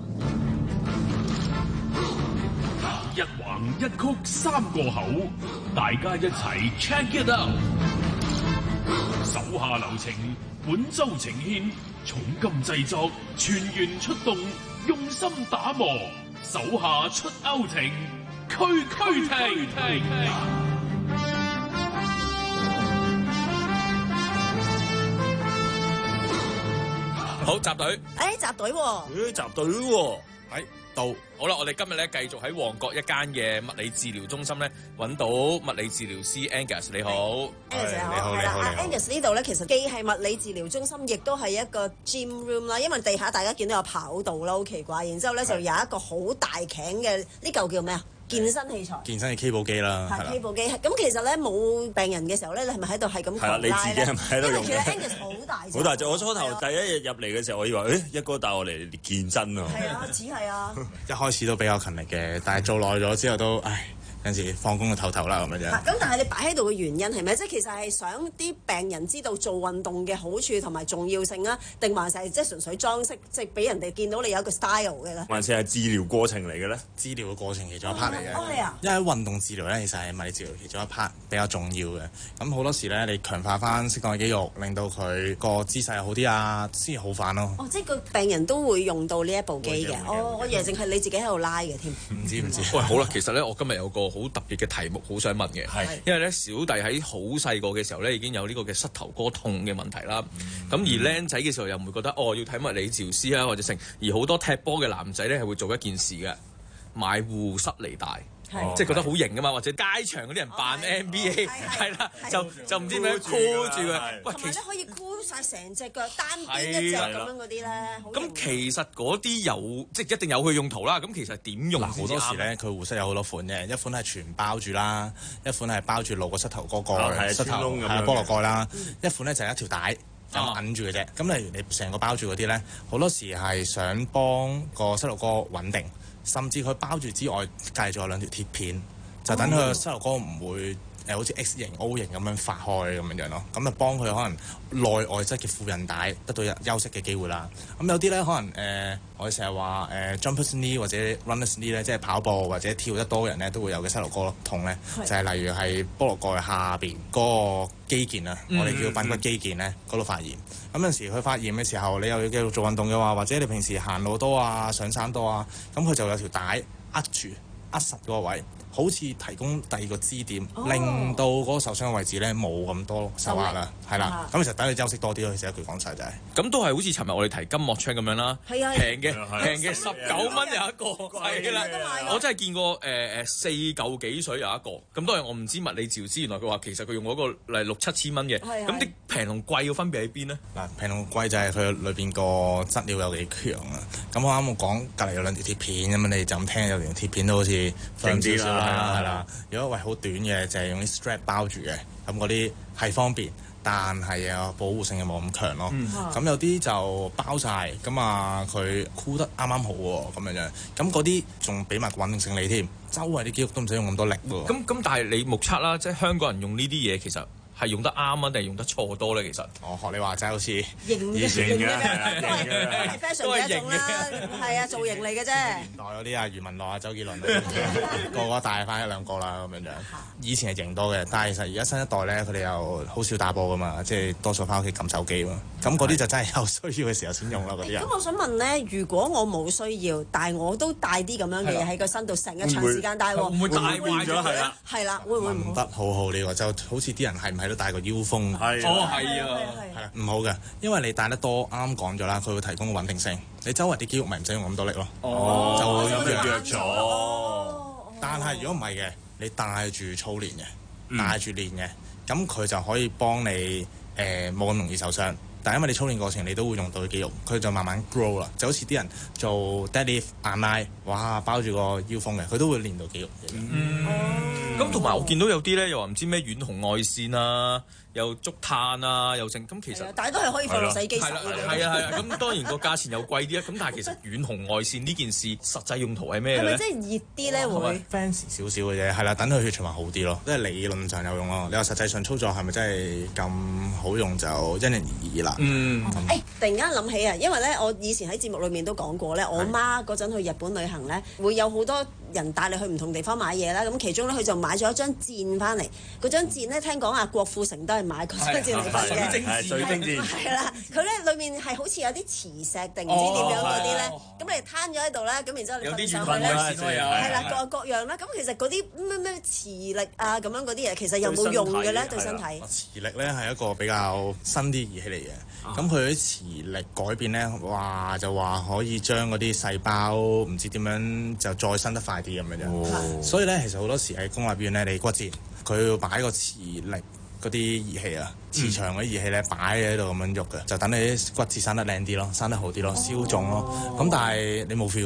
一橫一曲三個口，大家一齊 check it out。手下留情，本周呈獻重金製作，全員出動。用心打磨，手下出歐庭，區區停。 好，集隊。 誒，集隊喎。 誒，集隊喎。喺度。好啦，我哋今日咧繼續喺旺角一間嘅物理治療中心咧揾到物理治療師 Angus， 你好。 Angus 你好，係啦，Angus 呢度咧其實既係物理治療中心，亦都係一個 gym room 啦。因為地下大家見到有跑道啦，好奇怪。然之後咧就有一個好大頸嘅呢嚿叫咩啊？健身器材。 健身嘅 K 步機啦。 係 K 步機。咁其實咧冇病人嘅時候咧，你係咪喺度係咁？ 係啦，你自己係咪喺度用？ 因為其實 Angus 好大隻。 好大隻！我初頭第一日入嚟嘅時候，我以為誒一哥帶我嚟健身啊。 係啊，似係啊。 一開始都比較勤力嘅，但係做耐咗之後都，唉， 有陣時放工就唞唞啦咁樣啫。 咁但係你擺喺度嘅原因係咩？即係其實係想啲病人知道做運動嘅好處同埋重要性啊，定還是係即係純粹裝飾，即係俾人哋見到你有一個 style 嘅咧？ 還是係治療過程嚟嘅咧？ 治療嘅過程其中一 part 嚟嘅。 哦，係啊。 因為運動治療咧，其實係物理治療其中一 part 比較重要嘅。咁好多時咧，你強化翻適當嘅肌肉，令到佢個姿勢好啲啊，先好翻咯。 哦，即係個病人都會用到呢一部機嘅。哦，我以為淨係你自己喺度拉嘅添。 唔知唔知。 喂，好啦，其實咧，我今日有個好特別嘅題目，好想問嘅。係。因為咧，小弟喺好細個嘅時候咧，已經有呢個嘅膝頭哥痛嘅問題啦。咁、嗯、而僆仔嘅時候又唔會覺得哦，要睇物理治療師啊或者成。而好多踢波嘅男仔咧係會做一件事嘅，買護膝離帶。即係覺得好型噶嘛，或者街場嗰啲人扮 N B A 係啦，就就唔知點樣箍住佢。喂，其實可以箍晒成隻腳單邊一隻咁樣嗰啲咧。 咁其實嗰啲有即係一定有佢用途啦。咁其實點用？ 好多時咧，佢護膝有好多款嘅，一款係全包住啦，一款係包住露個膝頭哥個膝頭係菠蘿蓋啦，一款咧就係一條帶就揞住嘅啫。咁例如你成個包住嗰啲咧，好多時係想幫個膝頭哥穩定。甚至佢包住之外，隔離仲有兩條鐵片，就等佢個膝頭哥唔會誒好似 X 型、O 型咁樣發開咁樣樣咯。咁就幫佢可能內外側嘅副韌帶得到休息嘅機會啦。咁有啲咧可能誒、呃，我哋成日話誒 jumpers knee 或者 runners knee 咧，即係跑步或者跳得多嘅人咧，都會有嘅膝頭哥痛咧，就係、是、例如係菠蘿蓋下邊嗰個肌腱啊，嗯、我哋叫髕骨肌腱咧，嗰度發炎。咁有陣時佢發炎嘅時候，你又要繼續做運動嘅話，或者你平時行路多啊、上山多啊，咁佢就有條帶握住、握實嗰個位。好似提供第二個支點，哦、令到嗰個受傷嘅位置咧冇咁多受壓啦，係啦。咁其實等你休息多啲咯，其實一句講晒就係、是。咁都係好似尋日我哋提金莫槍咁樣啦，平嘅平嘅十九蚊有一個，係啦。我真係見過誒誒、呃、四嚿幾水有一個。咁當然我唔知物理治療師原來佢話其實佢用嗰個嚟六七千蚊嘅。咁啲平同貴嘅分別喺邊呢？嗱，平同貴就係佢裏邊個質料有幾強啊。咁我啱啱講隔離有兩條鐵片咁樣，你就咁聽有條鐵片都好似平啲啦。係啦，係啦。如果喂好短嘅，就係、是、用啲 strap 包住嘅，咁嗰啲係方便，但係啊保護性又冇咁強咯。咁、嗯、有啲就包晒，咁啊佢箍得啱啱好喎，咁樣樣。咁嗰啲仲俾埋穩定性你添，周圍啲肌肉都唔使用咁多力喎。咁咁，但係你目測啦，即係香港人用呢啲嘢其實。係用得啱啊，定係用得錯多咧？其實，我學你話齋好似型嘅型嘅，都係 fashion 嘅一種啦，係啊，造型嚟嘅啫。年代嗰啲啊，余文樂啊、周杰倫啊，個個帶翻一兩個啦咁樣樣。以前係型多嘅，但係其實而家新一代咧，佢哋又好少打波噶嘛，即係多數翻屋企撳手機嘛。咁嗰啲就真係有需要嘅時候先用啦，嗰啲人。 咁我想問咧，如果我冇需要，但係我都帶啲咁樣嘅嘢喺個身度，成日長時間帶喎， 會唔會帶壞咗？係啊， 係啦，會唔會唔得好好呢個？就好似啲人係唔係都帶個腰封？ 係哦，係啊， 係啊，唔好嘅，因為你帶得多，啱啱講咗啦，佢會提供穩定性。你周圍啲肌肉咪唔使用咁多力咯， 哦， 就會弱咗。 但係如果唔係嘅，你帶住操練嘅，帶住練嘅，咁佢就可以幫你誒冇咁容易受傷。但係因為你操練過程，你都會用到啲肌肉，佢就慢慢 grow 啦。就好似啲人做 deadlift 硬拉，哇，包住個腰封嘅，佢都會練到肌肉嘅。 嗯，咁同埋我見到有啲咧，又話唔知咩遠紅外線啊。又竹炭啊，又剩咁其實， 但係都係可以放落洗機洗嘅。 係啊係啊，咁當然個價錢又貴啲啊。咁但係其實遠紅外線呢件事實際用途係咩咧？ 係咪即係熱啲咧會 fancy 少少嘅啫？係啦，等佢血循環好啲咯，即係理論上有用咯。你話實際上操作係咪真係咁好用就因人而異啦。 嗯。 誒、欸，突然間諗起啊，因為咧我以前喺節目裏面都講過咧，我媽嗰陣去日本旅行咧，會有好多人帶你去唔同地方買嘢啦。咁其中咧佢就買咗一張箭翻嚟，嗰張箭咧聽講啊郭富城都係買嗰張箭嚟嘅， 水晶箭係啦，佢咧裏面係好似有啲磁石定唔知點樣嗰啲咧，咁你攤咗喺度咧，咁然之後你瞓上去咧，係啦各各樣啦，咁其實嗰啲咩咩磁力啊咁樣嗰啲嘢，其實有冇用嘅咧對身體？ 磁力咧係一個比較新啲儀器嚟嘅，咁佢啲磁力改變咧，話就話可以將嗰啲細胞唔知點樣就再生得快啲咁樣啫，所以咧其實好多時喺公立醫院咧，你骨折佢要擺個磁力。嗰啲儀器啊，磁場嗰啲儀器咧擺喺度咁樣喐嘅，就等你啲骨質生得靚啲咯，生得好啲咯，消腫咯。咁但係你冇 feel，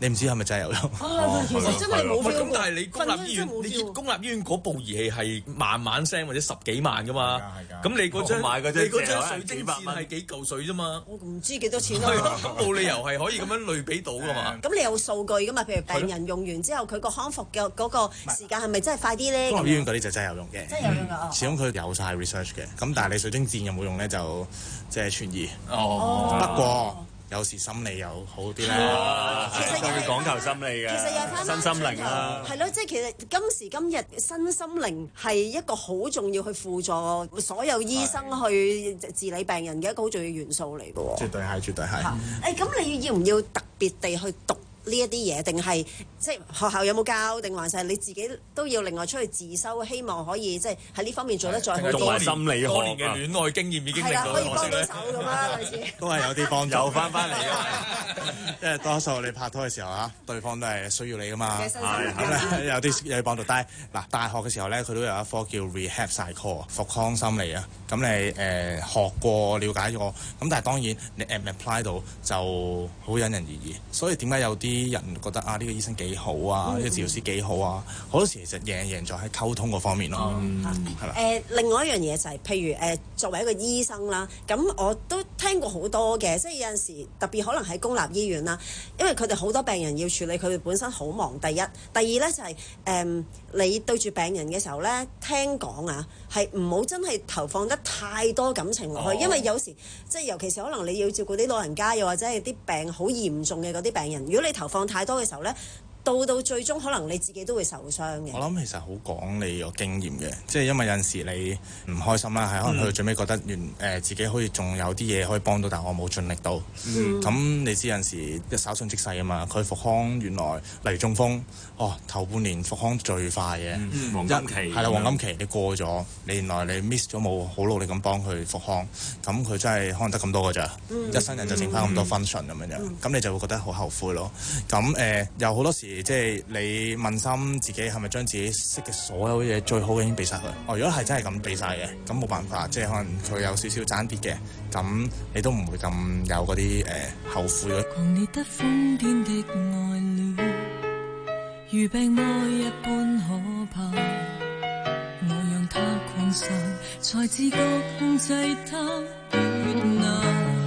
你唔知係咪真係有用？ 哦，其實真係冇 feel。 咁但係你公立醫院，你公立醫院嗰部儀器係萬萬聲或者十幾萬噶嘛？咁你嗰張你嗰張水晶線係幾嚿水啫嘛？ 我唔知幾多錢咯。 咁冇理由係可以咁樣類比到噶嘛？ 咁你有數據噶嘛？譬如病人用完之後，佢個康復嘅嗰個時間係咪真係快啲咧？ 公立醫院嗰啲就真係有用嘅， 真係有用㗎。 始終佢有晒 research 嘅。咁但係你水晶箭有冇用咧？就即係存疑。 哦， 不過。有時心理又好啲咧， 其實要講求心理嘅， 其實又翻身心靈啦， 係咯，即係其實今時今日身心靈係一個好重要去輔助所有醫生去治理病人嘅一個好重要元素嚟嘅喎。 絕對係，絕對係。 誒，咁你要唔要特別地去讀呢一啲嘢，定係即係學校有冇教，定還是係你自己都要另外出去自修，希望可以即係喺呢方面做得再好啲。 同埋心理學多年嘅戀愛經驗已經令到可以幫到手咁啦，類似。 都係有啲幫助。 又翻翻嚟㗎， 即係多數你拍拖嘅時候啊，對方都係需要你㗎嘛。 咁有啲有啲幫助，但係嗱，大學嘅時候咧，佢都有一科叫 rehab psycho 復康心理啊。咁你誒、呃、學過了解過，咁但係當然你 apply 到就好因人而異。所以點解有啲人覺得啊呢、呢個醫生幾好啊，呢、嗯、個治療師幾好啊？好多時其實贏贏在喺溝通嗰方面咯。 嗯，係啦。誒，另外一樣嘢就係、是，譬如誒、呃，作為一個醫生啦，咁我都聽過好多嘅，即係有陣時特別可能喺公立醫院啦，因為佢哋好多病人要處理，佢哋本身好忙。第一，第二咧就係、是、誒、呃，你對住病人嘅時候咧，聽講啊，係唔好真係投放得太多感情落去，哦、因為有時即係尤其是可能你要照顧啲老人家，又或者係啲病好嚴重嘅嗰啲病人，如果你投放太多嘅時候咧，到到最終可能你自己都會受傷嘅。 我諗其實好講你個經驗嘅，即係因為有陣時你唔開心啦，係可能佢最尾覺得原誒、呃、自己好似仲有啲嘢可以幫到，但我冇盡力到。咁、嗯、你知有陣時一稍縱即逝啊嘛，佢復康原來例如中風，哦頭半年復康最快嘅、 嗯、黃金期係啦，黃金期你過咗，你原來你 miss 咗冇好努力咁幫佢復康，咁佢真係可能得咁多㗎咋，嗯、一生人就剩翻咁多 function 咁樣樣，咁、嗯、你就會覺得好後悔咯。咁誒、呃、有好多時。即係你問心自己係咪將自己識嘅所有嘢最好嘅已經俾晒佢？哦，如果係真係咁俾晒嘅，咁冇辦法，即係可能佢有少少爭啲嘅，咁你都唔會咁有嗰啲誒後悔咯。 狂烈得瘋癲的愛戀，如病魔一般可怕，我讓他狂受，才自覺控制他越難，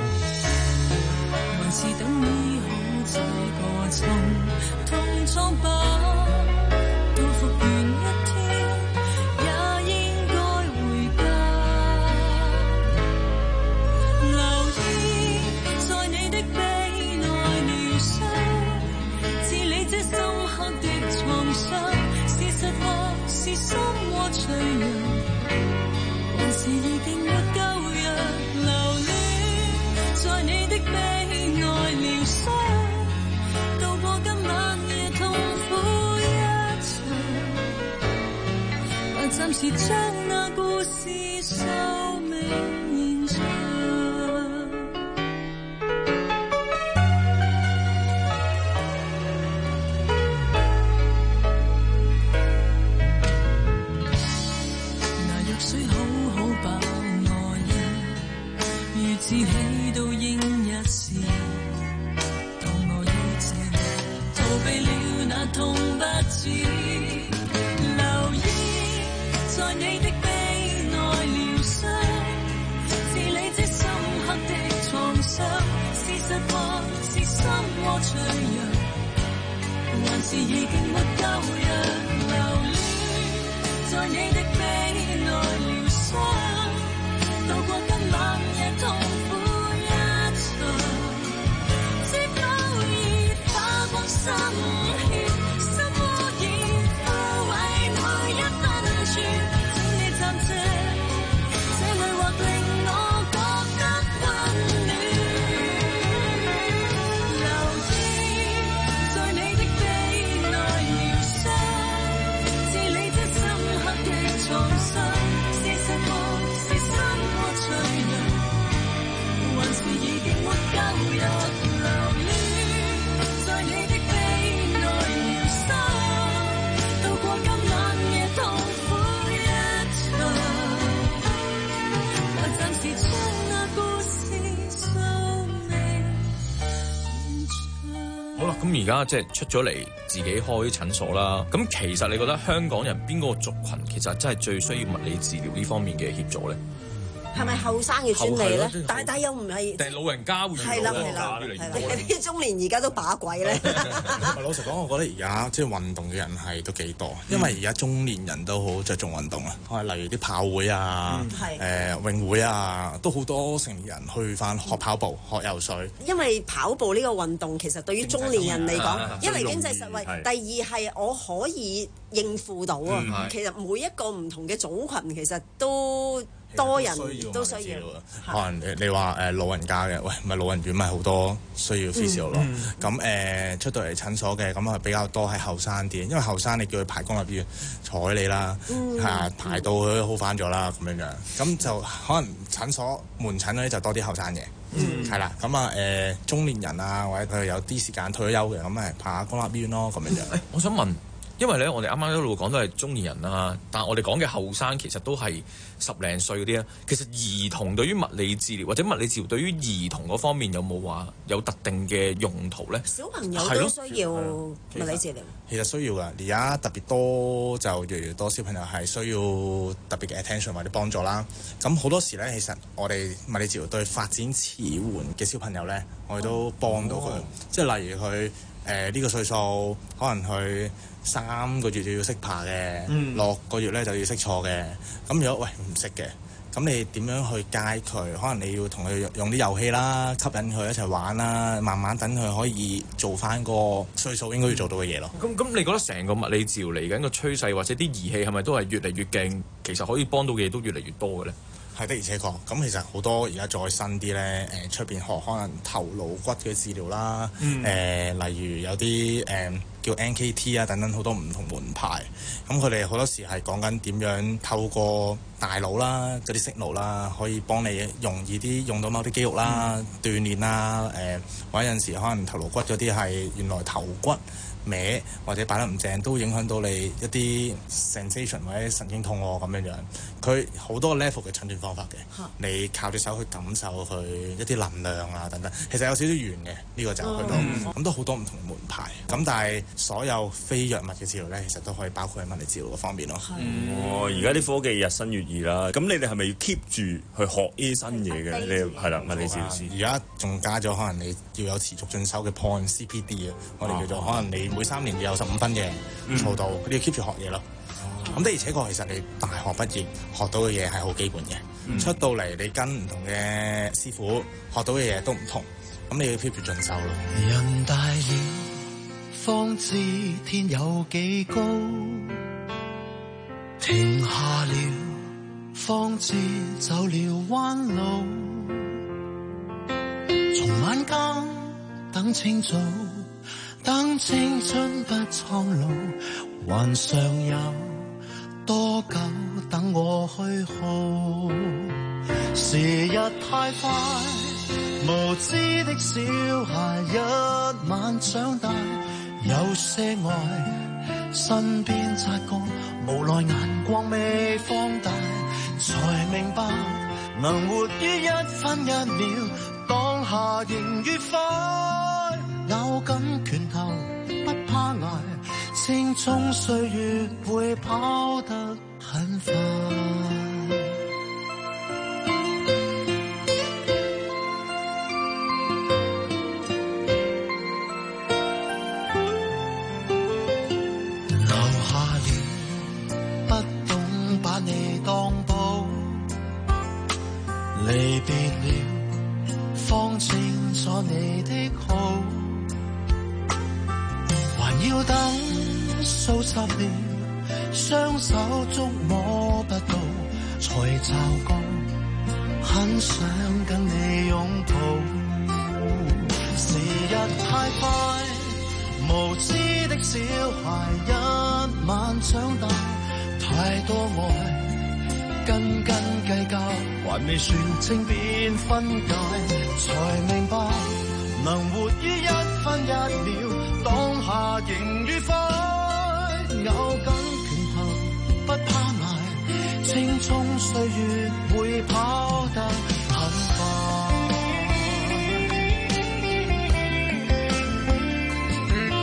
還是等醫好這個痛痛瘡疤，到復原一天也應該回家。留意在你的臂內療傷，治理這深刻的創傷，是實或是心窩脆弱，還是已經沒救藥。留戀在你的臂內療傷，渡過今晚夜痛苦一場，但暫時將那故事收尾延長。拿藥水好好把愛意，如自起都應一試。逃避了那痛不止，留意在你的臂內療傷，治理這深刻的創傷，是實或是心窩脆弱，還是已經沒救藥。留戀在你的臂內療傷，渡過今晚夜痛苦一場，知否已花光心血，心窩已枯萎每一分寸，請你暫借，這裏或令我覺得溫暖。留意在你的臂內療傷，治理這深刻的創傷。 咁而家即係出咗嚟自己開診所啦。咁其實你覺得香港人邊個族群其實真係最需要物理治療呢方面嘅協助咧？ 係咪後生嘅專利咧？但但又唔係， 定係老人家會係啦係啦， 越嚟越多。啲中年而家都把鬼咧。 老實講，我覺得而家即係運動嘅人係都幾多，因為而家中年人都好着重運動啊。可能例如啲跑會啊，誒、呃、泳會啊，都好多成年人去翻學跑步、學游水。 因為跑步呢個運動其實對於中年人嚟講，一嚟經濟實惠，第二係我可以應付到啊。嗯、其實每一個唔同嘅組群其實都。多人都需要， 可能你你話誒老人家嘅，喂咪老人院咪好多需要 physio 咯。咁誒、呃、出到嚟診所嘅，咁啊比較多係後生啲，因為後生你叫佢排公立醫院睬你啦，係、嗯、啊排到佢都好翻咗啦咁樣樣。咁就可能診所門診嗰啲就多啲後生嘅，係啦、嗯。咁啊誒中年人啊，或者佢有啲時間退咗休嘅，咁咪排下公立醫院咯咁樣樣。 誒，我想問。因為咧，我哋啱啱一路講都係中年人啦，但係我哋講嘅後生其實都係十零歲嗰啲啊。其實兒童對於物理治療或者物理治療對於兒童嗰方面有冇話有，有特定嘅用途咧？ 小朋友都需要物理治療。 其實需要㗎，而家特別多就越嚟越多小朋友係需要特別嘅 attention 或者幫助啦。咁好多時咧，其實我哋物理治療對發展遲緩嘅小朋友咧，我哋都幫到佢。哦、即係例如佢誒呢個歲數，可能佢三個月就要識爬嘅，嗯、六個月咧就要識坐嘅。咁如果喂唔識嘅，咁你點樣去教佢？可能你要同佢用啲遊戲啦，吸引佢一齊玩啦，慢慢等佢可以做翻個歲數應該要做到嘅嘢咯。 咁咁、嗯，你覺得成個物理治療嚟緊個趨勢，或者啲儀器係咪都係越嚟越勁？其實可以幫到嘅嘢都越嚟越多嘅咧？ 係的，而且確咁其實好多而家再新啲咧，誒出邊學可能頭顱骨嘅治療啦，誒、嗯呃、例如有啲誒、呃、叫 N K T 啊等等好多唔同門派，咁佢哋好多時係講緊點樣透過大腦啦嗰啲 signal 啦，可以幫你容易啲用到某啲肌肉啦、嗯、鍛鍊啦，誒、呃、或者有陣時可能頭顱骨嗰啲係原來頭骨歪或者擺得唔正，都影響到你一啲 sensation 或者神經痛喎咁樣樣。佢好多 level 嘅診斷方法嘅，哈你靠隻手去感受佢一啲能量啊等等。其實有少少遠嘅呢個就去到，咁、嗯、都好多唔同門派。咁但係所有非藥物嘅治療咧，其實都可以包括喺物理治療嗰方面咯。 哦，而家啲科技日新月異啦，咁你哋係咪要 keep 住去學呢啲新嘢嘅？你係啦，物理治療師。而家仲加咗，可能你要有持續進修嘅 point C P D 啊，我哋叫做可能你每三年要有十五分嘅操到，你要 keep 住學嘢咯。咁的而且確，其實你大學畢業學到嘅嘢係好基本嘅，嗯、出到嚟你跟唔同嘅師傅學到嘅嘢都唔同，咁你要 keep 住進修咯。 人大了，方知天有幾高；停下了，方知走了彎路。從晚間等清早，等青春不蒼老，還尚有多久等我去耗？時日太快，無知的小孩一晚長大，有些愛身邊擦過，無奈眼光未放大，才明白能活於一分一秒，當下仍愉快，咬緊拳頭不怕捱，青蔥歲月會跑得很快。留下了，不懂把你當寶，離別了，方清楚你的好，還要等數十年，雙手觸摸不到，才驟覺很想跟你擁抱。時日太快，無知的小孩一晚長大，太多愛斤斤計較，還未算清便分解，才明白能活於一分一秒，當下仍愉快，咬緊拳頭不怕捱，青蔥歲月會跑得很快。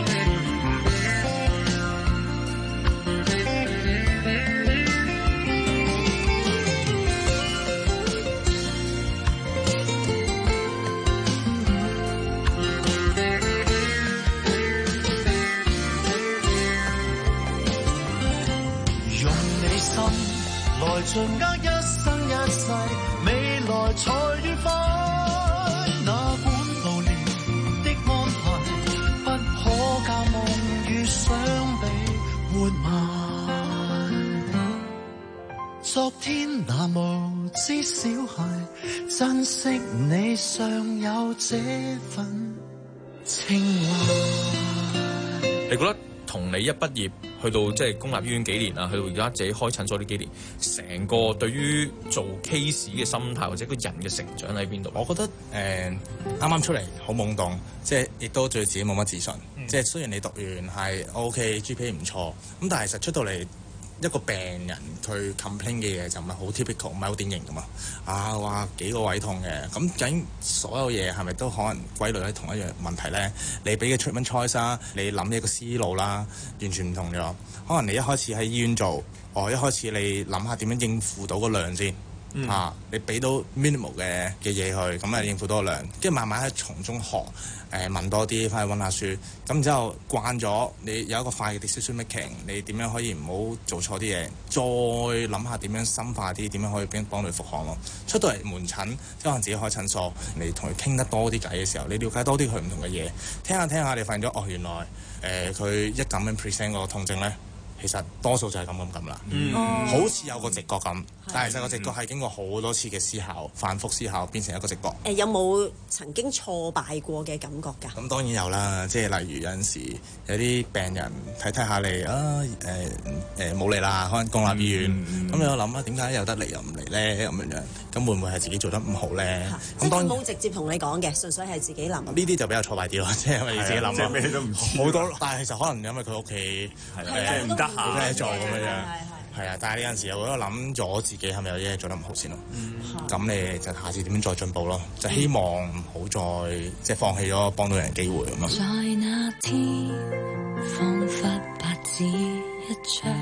來盡隔一生一世，未來才愉快。哪管流年的安排，不可教夢與想比活埋。昨天那無知小孩，珍惜你尚有這份情懷。 你覺得同你一畢業去到即係公立醫院幾年啊，去到而家自己開診所呢幾年，成個對於做 case 嘅心態或者個人嘅成長喺邊度？ 我覺得誒啱啱出嚟好懵懂，即係亦都對自己冇乜自信。嗯、即係雖然你讀完係 OK，G P A 唔錯，咁但係其實出到嚟一個病人佢 complain 嘅嘢就唔係好 typical，唔係好典型噶嘛。啊，話幾個位痛嘅，咁究竟所有嘢係咪都可能歸類喺同一樣問題咧？你俾嘅 treatment choice 啦，你諗嘅個思路啦，完全唔同咗。可能你一開始喺醫院做，哦，一開始你諗下點樣應付到個量先。嗯、啊！你俾到 minimal 嘅嘅嘢去，咁啊應付多個量，跟住慢慢喺從中學，誒、呃、問多啲，翻去溫下書，咁然之後慣咗，你有一個快嘅 decision making，你點樣可以唔好做錯啲嘢，再諗下點樣深化啲，點樣可以幫幫你復航咯。出到嚟門診，即係可能自己開診所，你同佢傾得多啲偈嘅時候，你了解多啲佢唔同嘅嘢，聽下聽下，你發現咗哦，原來誒佢、呃、一咁樣 present 個痛症咧。其實多數就係咁咁咁啦，嗯、好似有個直覺咁，嗯、但係其實個直覺係經過好多次嘅思考、反覆思考變成一個直覺。 誒有冇曾經挫敗過嘅感覺㗎？ 咁當然有啦，即係例如有陣時有啲病人睇睇下你啊，誒誒冇嚟啦，可能公立醫院，咁、嗯、你有諗啊，點解有得嚟又唔嚟咧？咁樣樣，咁會唔會係自己做得唔好咧？ 即係佢冇直接同你講嘅，純粹係自己諗。呢啲就比較挫敗啲咯，即係因為你自己諗， 即係咩都唔知好多。但係其實可能因為佢屋企係唔得。冇咩做咁樣樣，係啊！但係你有陣時又覺得諗咗自己係咪有嘢做得唔好先咯？咁、嗯、你就下次點樣再進步咯？就希望唔好再即係放棄咗幫到人機會咁咯。 在那天，彷彿白紙一張，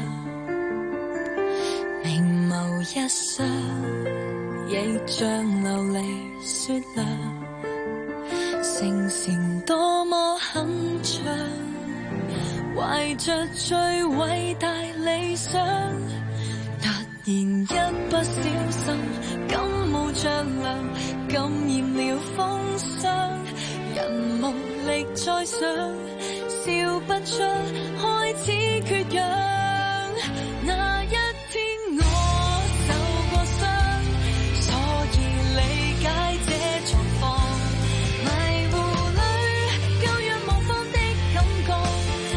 明眸一雙，亦像流離雪亮，聲線多麼鏗鏘。懷着最偉大理想，突然一不小心感冒着涼，感染了風霜，人無力再想，笑不出，開始缺氧。那一天我受過傷，所以理解這狀況，迷糊裏舊若無方的感覺。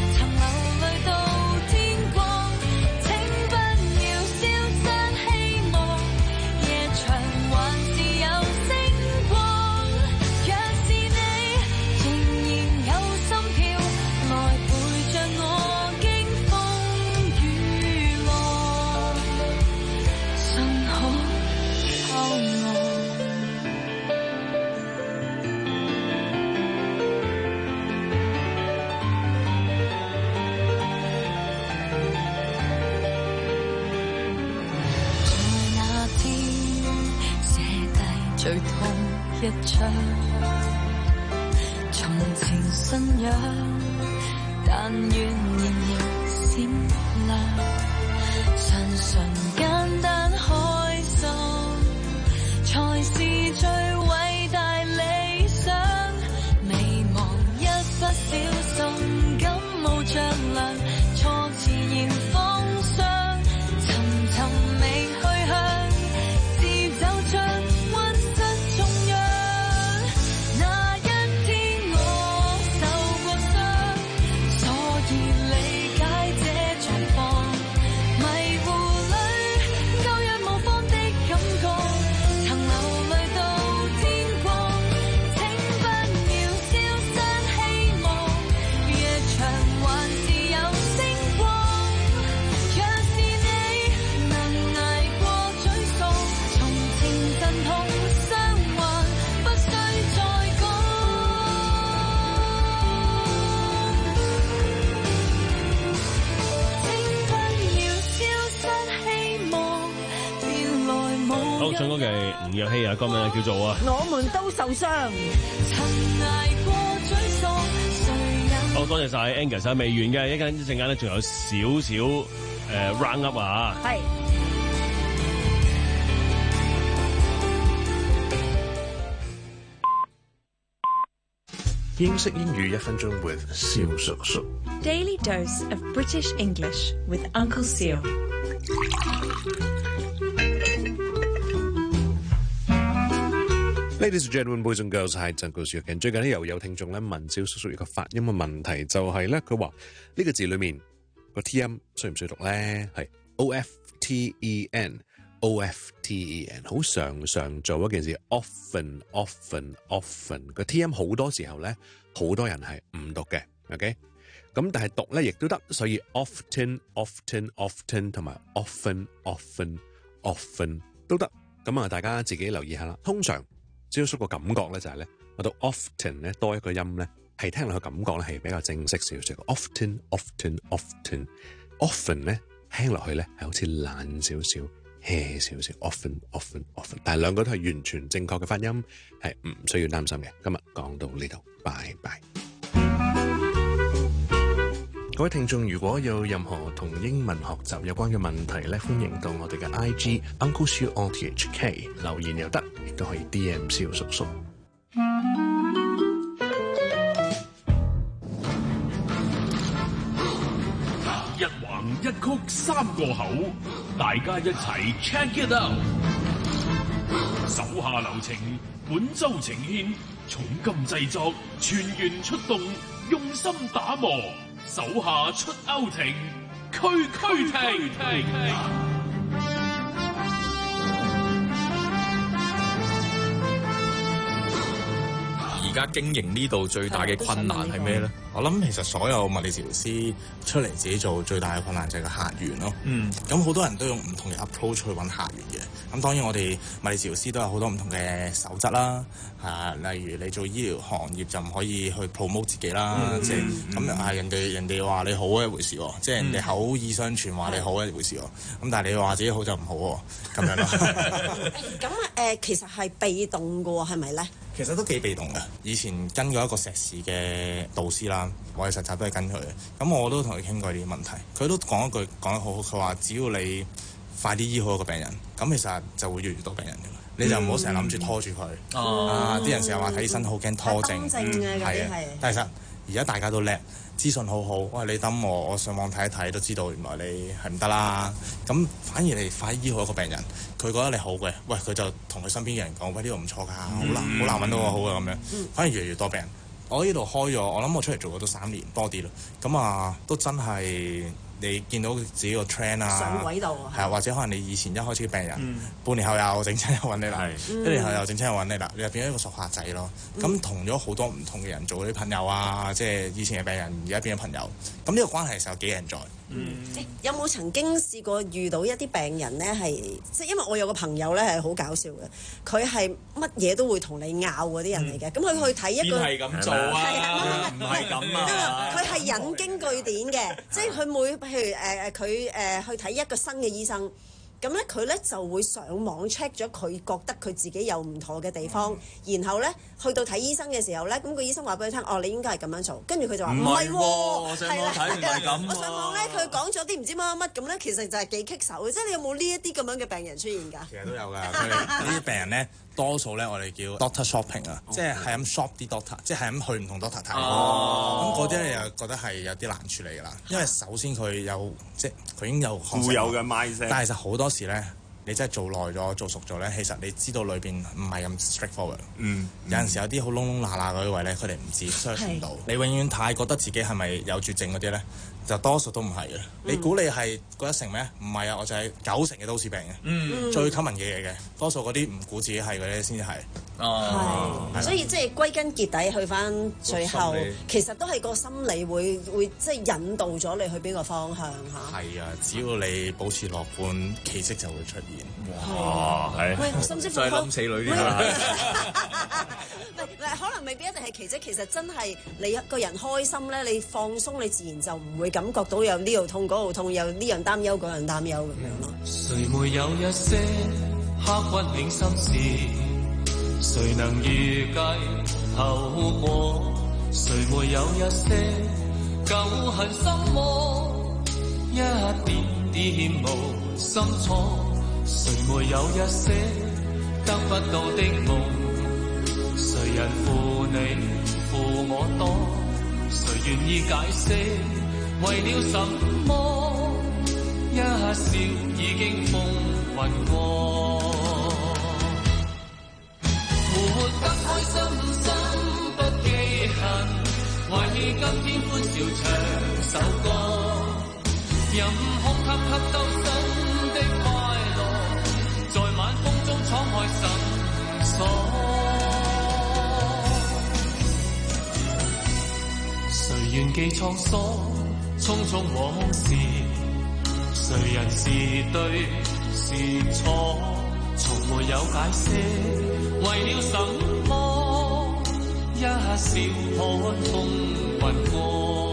最痛一槍，從前信仰，但願仍然閃亮，常常簡單開心，才是最偉大理想。未忘一不小心感冒着涼，錯詞嫌風霜，尋尋覓去向，自走出唱歌嘅吳若希啊，歌名叫做啊， 我們都受傷。 好多謝晒 Angus 啊，未完嘅，一陣一陣間咧仲有少少誒 round up 啊。係。 英式英語一分鐘 with 蕭叔叔。 Daily dose of British English with Uncle Seal。 Ladies and gentlemen, boys and girls， 係陳告書嘅。最近咧又有聽眾咧問蕭叔叔一個發音嘅問題，就係咧佢話呢個字裏面個 T 音需唔需要讀咧？係 O F T E N。O F T E N 好常常做一件事 often often often 個 T 音好多時候咧，好多人係唔讀嘅 ，OK？ 咁但係讀咧亦都得，所以 often often often 同埋 often often often 都得。咁啊，大家自己留意下啦。通常蕭叔個感覺咧就係咧，我到 often 咧多一個音咧，係聽落去感覺咧係比較正式少少。often often often often 咧聽落去咧係好似懶少少。hea 少少 often often often， 但係兩個都係完全正確嘅發音，係唔需要擔心嘅。今日講到呢度，拜拜。各位聽眾，如果有任何同英文學習有關嘅問題咧，歡迎到我哋嘅 I G Uncle Siu O T H K 留言又得，亦都可以 D M 蕭叔叔。 一橫一曲三個口，大家一齊 check it out。手下留情，本周呈獻重金製作，全員出動，用心打磨，手下出歐庭，區區停。 而家經營呢度最大嘅困難係咩咧？ 我諗其實所有物理治療師出嚟自己做最大嘅困難就係個客源咯。 嗯， 咁好多人都用唔同嘅 approach 去揾客源嘅。咁當然我哋物理治療師都有好多唔同嘅守則啦。啊，例如你做醫療行業就唔可以去 promote 自己啦。嗯、即係咁啊，人哋人哋話你好一回事喎，即係人哋口耳相傳話你好一回事喎。咁、嗯、但係你話自己好就唔好喎，咁樣咯。 咁誒、呃，其實係被動嘅喎，係咪咧？ 其實都幾被動嘅。以前跟過一個碩士嘅導師啦，我哋實習都係跟佢嘅。咁我都同佢傾過啲問題，佢都講一句講得好好。佢話只要你快啲醫好一個病人，咁其實就會越嚟越多病人嘅。你就唔好成日諗住拖住佢。嗯、啊！啲人成日話睇醫生好驚拖症，係啊。但係其實而家大家都叻，資訊好好。喂，你等我，我上網睇一睇都知道，原來你係唔得啦。咁反而你快醫好一個病人，佢覺得你好嘅，喂，佢就同佢身邊嘅人講：喂，呢個唔錯㗎，好難好難揾到個好嘅咁樣。反而越嚟越多病人。我呢度開咗，我諗我出嚟做過都三年多啲啦。咁啊，都真係你見到自己個 trend 啊， 上軌道啊， 係啊，或者可能你以前一開始嘅病人，嗯、半年後又整親又揾你啦，一、嗯、年後又整親又揾你啦，你就變咗一個熟客仔咯。咁、嗯、同咗好多唔同嘅人做啲朋友啊，即係以前嘅病人而家變咗朋友。咁呢個關係其實有幾 enjoy。 嗯，有冇曾經試過遇到一啲病人咧係，即係因為我有個朋友咧係好搞笑嘅，佢係乜嘢都會同你拗嗰啲人嚟嘅。咁佢、嗯、去睇一個， 邊係咁做啊？唔係咁啊！ 佢係引經據典嘅，即係佢每譬如誒誒佢誒去睇一個新嘅醫生。咁咧佢咧就會上網 check 咗佢覺得佢自己有唔妥嘅地方，嗯、然後咧去到睇醫生嘅時候咧，咁、個醫生話俾佢聽，哦，你應該係咁樣做，跟住佢就話唔係喎，我上網睇唔係咁。我上網咧佢講咗啲唔知乜乜乜咁咧，其實就係幾棘手嘅，即係你有冇呢一啲咁樣嘅病人出現㗎？ 其實都有㗎，佢呢啲病人咧。多數咧，我哋叫 doctor shopping 啊，即係係咁 shop 啲 doctor，即係咁去唔同 doctor 睇。咁嗰啲咧又覺得係有啲難處理㗎啦，因為首先佢有即係佢已經有固有嘅 mindset，但係其實好多時咧，你真係做耐咗、做熟咗咧，其實你知道裏邊唔係咁 straightforward。嗯，有陣時有啲好窿窿罅罅嗰啲位咧，佢哋唔知 search 唔到。你永遠太覺得自己係咪有絕症嗰啲咧？就多數都唔係嘅，你估你係嗰一成咩？唔係啊，我就係九成嘅都市病嘅，嗯、最 common 嘅嘢嘅，多數嗰啲唔估自己係嗰啲先至係。 哦，係，所以即係歸根結底去翻最後，其實都係個心理會會即係引導咗你去邊個方向嚇。係啊，只要你保持樂觀，奇蹟就會出現。 哇，係， 喂，甚至乎再冧死女啲啦。 可能未必一定係奇蹟，其實真係你一個人開心咧，你放鬆，你自然就唔會感覺到有呢度痛嗰度痛，有呢樣擔憂嗰樣擔憂咁樣咯。 誰沒有一些刻骨銘心事，誰能預計後果？誰沒有一些舊恨心魔，一點點無心錯？誰沒有一些得不到的夢？誰人負你負我多，誰願意解釋為了什麼？一笑已經風雲過，活得開心心不記恨，懷起今天歡笑唱首歌，任空吸吸兜心的快樂，在晚風中敞開心鎖。誰願記滄桑，匆匆往事，誰人是對是錯，從沒有解釋，為了什麼？一笑看風雲過。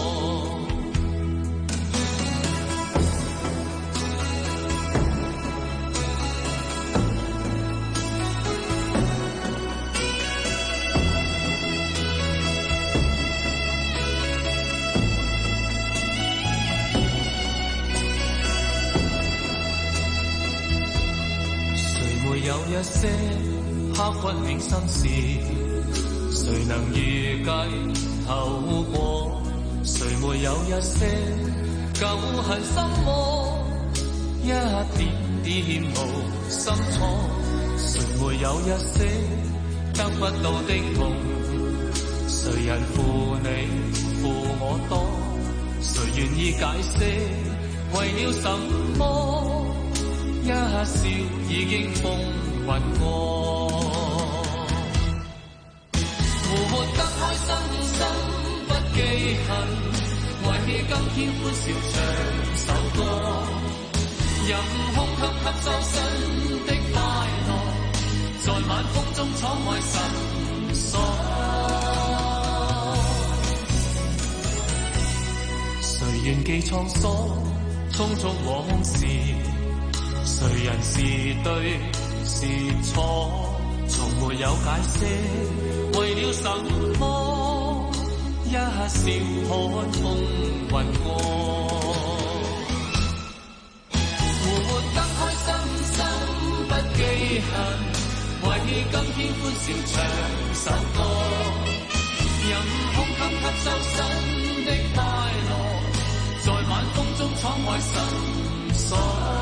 有一些刻骨銘心事，誰能預計透過？誰沒有一些舊恨心魔，一點點無心錯？誰沒有一些得不到的夢？誰人負你負我多？誰願意解釋為了什麼？一笑已經風雲過，活得開心心不記恨，懷起今天歡笑唱首歌，任空吸吸收新的快樂，在晚風中敞開心鎖。誰願記滄桑，匆匆往事，誰人是對是錯，從沒有解釋，為了什麼？一笑看風雲過，活得開心心不記恨，懷起今天歡笑唱首歌，任空吸吸收新的快樂，在晚風中敞開心鎖。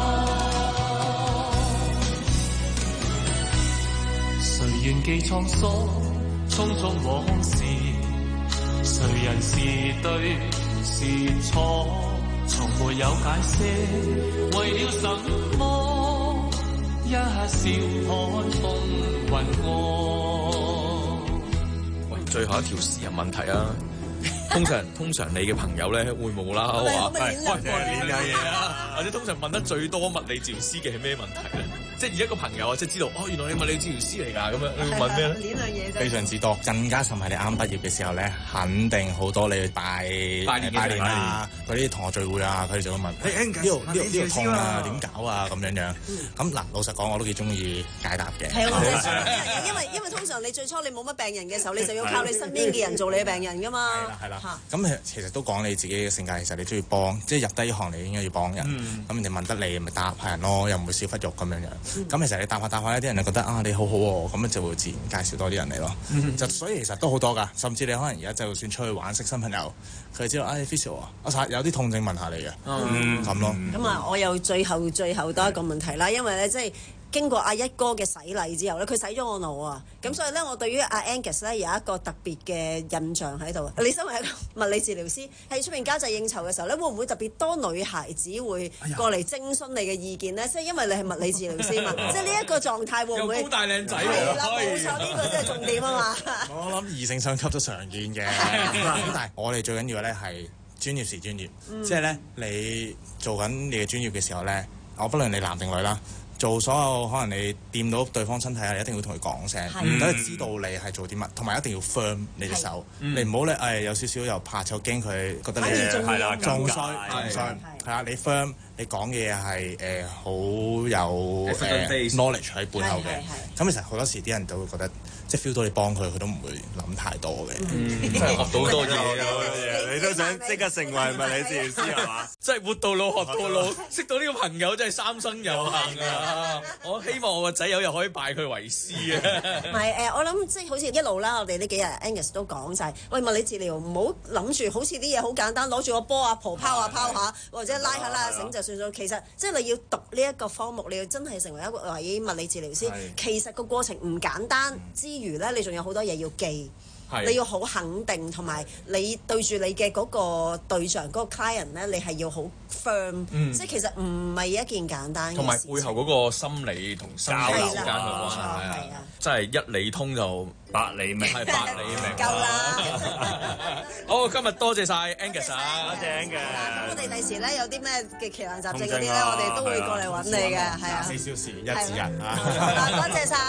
誰願記滄桑，匆匆往事，誰人是對是錯，從沒有解釋，為了什麼？一笑看風雲過。 喂，最後一條時人問題啊！通常通常你嘅朋友咧會冇啦話，喂，練下嘢啊！或者通常問得最多物理治療師嘅係咩問題咧？即係而一個朋友啊，即係知道哦，原來你物理治療師嚟㗎，咁樣你會問咩咧？練下嘢非常之多，更加甚係你啱畢業嘅時候咧，肯定好多你去拜拜年拜年啊，嗰啲同學聚會啊，佢哋就會問：誒呢度呢度呢度痛啊，點搞啊？咁樣樣。咁嗱，老實講，我都幾中意解答嘅。係啊， 因為因為通常你最初你冇乜病人嘅時候，你就要靠你身邊嘅人做你嘅病人㗎嘛。 係啦，係啦。咁其實都講你自己嘅性格，其實你中意幫，即係入低呢行你應該要幫人。咁人哋問得你，咪答下人咯，又唔會少忽肉咁樣樣。咁其實你答下答下咧，啲人就覺得啊你好好喎，咁就會自然介紹多啲人嚟咯。就所以其實都好多㗎，甚至你可能而家就算出去玩識新朋友，佢知道啊 physio 啊，有啲痛症問下你嘅，咁咯。咁啊，我又最後最後多一個問題啦，因為咧即係。經過阿一哥嘅洗禮之後咧，佢洗咗我腦啊！咁所以咧，我對於阿 Angus 咧有一個特別嘅印象喺度。你身為一個物理治療師，喺出面交際應酬嘅時候咧，會唔會特別多女孩子會過嚟徵詢你嘅意見咧？即係因為你係物理治療師嘛，即係呢一個狀態會唔會？又高大靚仔喎！係啦，冇錯，呢個真係重點啊嘛！ 我諗異性相吸都常見嘅，咁但係我哋最緊要嘅咧係專業時專業，即係咧你做緊你嘅專業嘅時候咧，我不論你男定女啦。做所有可能你掂到對方身體啊，你一定要同佢講聲，等佢知道你係做啲乜，同埋一定要 firm 你隻手，你唔好咧誒有少少又怕醜驚佢覺得你係啦中衰中衰，係啊你 firm 你講嘢係誒好有誒 knowledge 喺背後嘅。咁其實好多時啲人都會覺得，即係 feel 到你幫佢，佢都唔會諗太多嘅。 嗯，學到好多嘢，你都想即刻成為物理治療師係嘛？ 即係活到老學到老，識到呢個朋友真係三生有幸啊！我希望我個仔有日可以拜佢為師啊！ 唔係誒，我諗即係好似一路啦，我哋呢幾日 Angus 都講就係，喂，物理治療唔好諗住好似啲嘢好簡單，攞住個波啊，蒲拋下拋下，或者拉下拉下繩就算數。其實即係你要讀呢一個科目，你要真係成為一位物理治療師，其實個過程唔簡單之餘咧，你仲有好多嘢要記。你要好肯定，同埋你對住你嘅嗰個對象嗰、嗰個 client 咧，你係要好 firm，、嗯、即係其實唔係一件簡單嘅事。同埋背後嗰個心理同心理之間嘅關係，係啊，真係一理通就百理明，係百理明。夠啦！好，今日多謝晒 Angus 啊， 多謝 Angus。 咁我哋第時咧有啲咩嘅奇難雜症嗰啲咧，我哋都會過嚟揾你嘅，係啊。 廿四小時一指人啊！ 多謝晒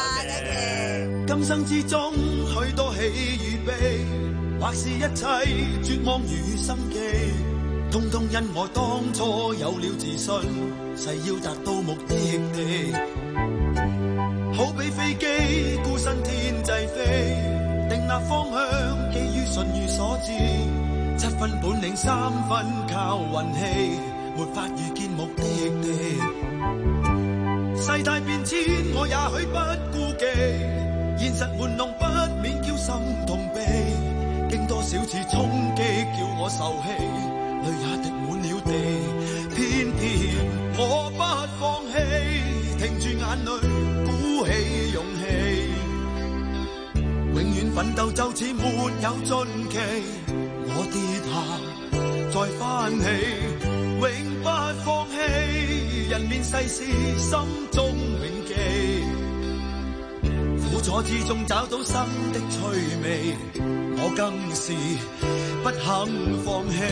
Angus。 今生之中許多喜與悲，或是一切絕望與心機，通通因我當初有了自信，誓要達到目的地。好比飛機孤身天際飛，定立方向，基於信與所至，七分本領三分靠運氣，沒法預見目的地。世態變遷我也許不顧忌，現實玩弄不免叫心痛悲，經多少次衝擊叫我受氣，淚也滴滿了地，偏偏我不放棄，停住眼淚鼓起勇氣，永遠奮鬥就似沒有盡期，我跌下再翻起，永不放棄，人面世事心中銘記，苦楚之中找到生的趣味，我更是不肯放棄，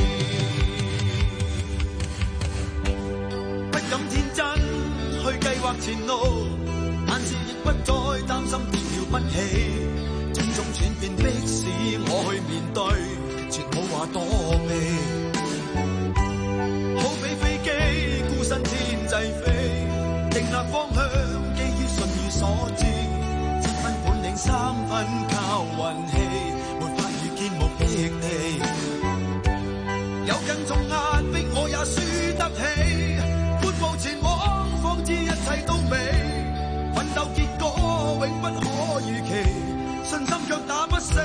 不敢天真去計劃前路，但是亦不再擔心跌了不起，種種轉變迫使我去面對，絕冇話躲避，好比飛機孤身天際飛，定立方向基於信與所知，三分靠運氣，沒法預見目的地，有更重壓迫我也輸得起，闊步前往方知一切都美，奮鬥結果永不可預期，信心卻打不死，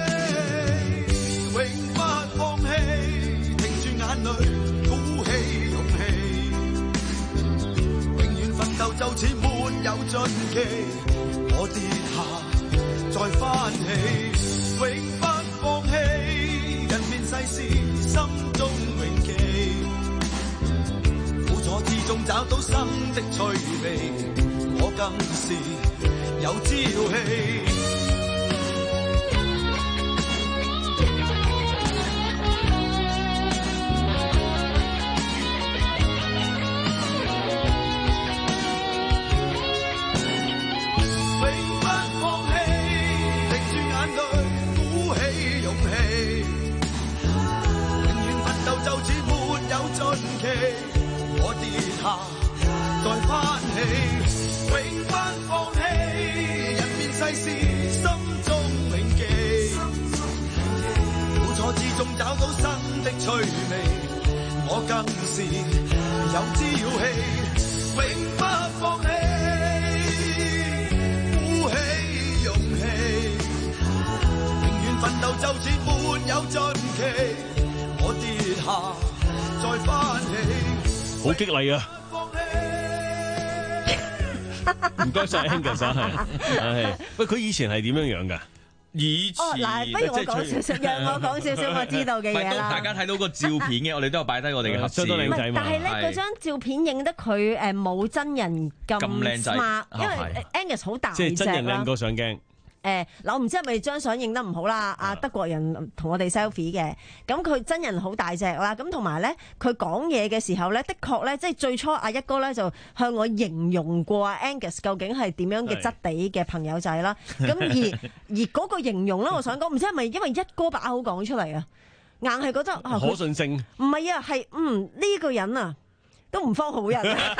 永不放棄，停住眼淚鼓起勇氣，永遠奮鬥就似沒有盡期，我跌下再翻起，永不放棄，人面世事心中銘記，苦楚之中找到生的趣味，我更是有朝氣。我跌下再翻起，永不放棄，人面世事心中銘記，苦楚之中找到生的趣味，我更是有朝氣，永不放棄，鼓起勇氣，永遠奮鬥就似沒有盡期，我跌下再翻起， 好激勵啊！唔該晒 Angus 係，係喂，佢以前係點樣樣㗎？ 以前哦嗱，不如我講少少，讓我講少少我知道嘅嘢啦。 大家睇到個照片嘅，我哋都有擺低我哋嘅合照。 相當靚仔嘛。 但係咧，嗰張照片影得佢誒冇真人咁靚仔， 因為 Angus 好大隻啦。 即係真人靚過上鏡。 誒，嗱，我唔知係咪張相影得唔好啦？阿德國人同我哋 selfie 嘅，咁佢真人好大隻啦，咁同埋咧，佢講嘢嘅時候咧，的確咧，即係最初阿一哥咧就向我形容過阿 Angus 究竟係點樣嘅質地嘅朋友仔啦。咁而而嗰個形容咧，我想講，唔知係咪因為一哥把口講出嚟啊，硬係覺得啊， 可信性。 唔係啊，係嗯呢個人啊。 都唔方好人。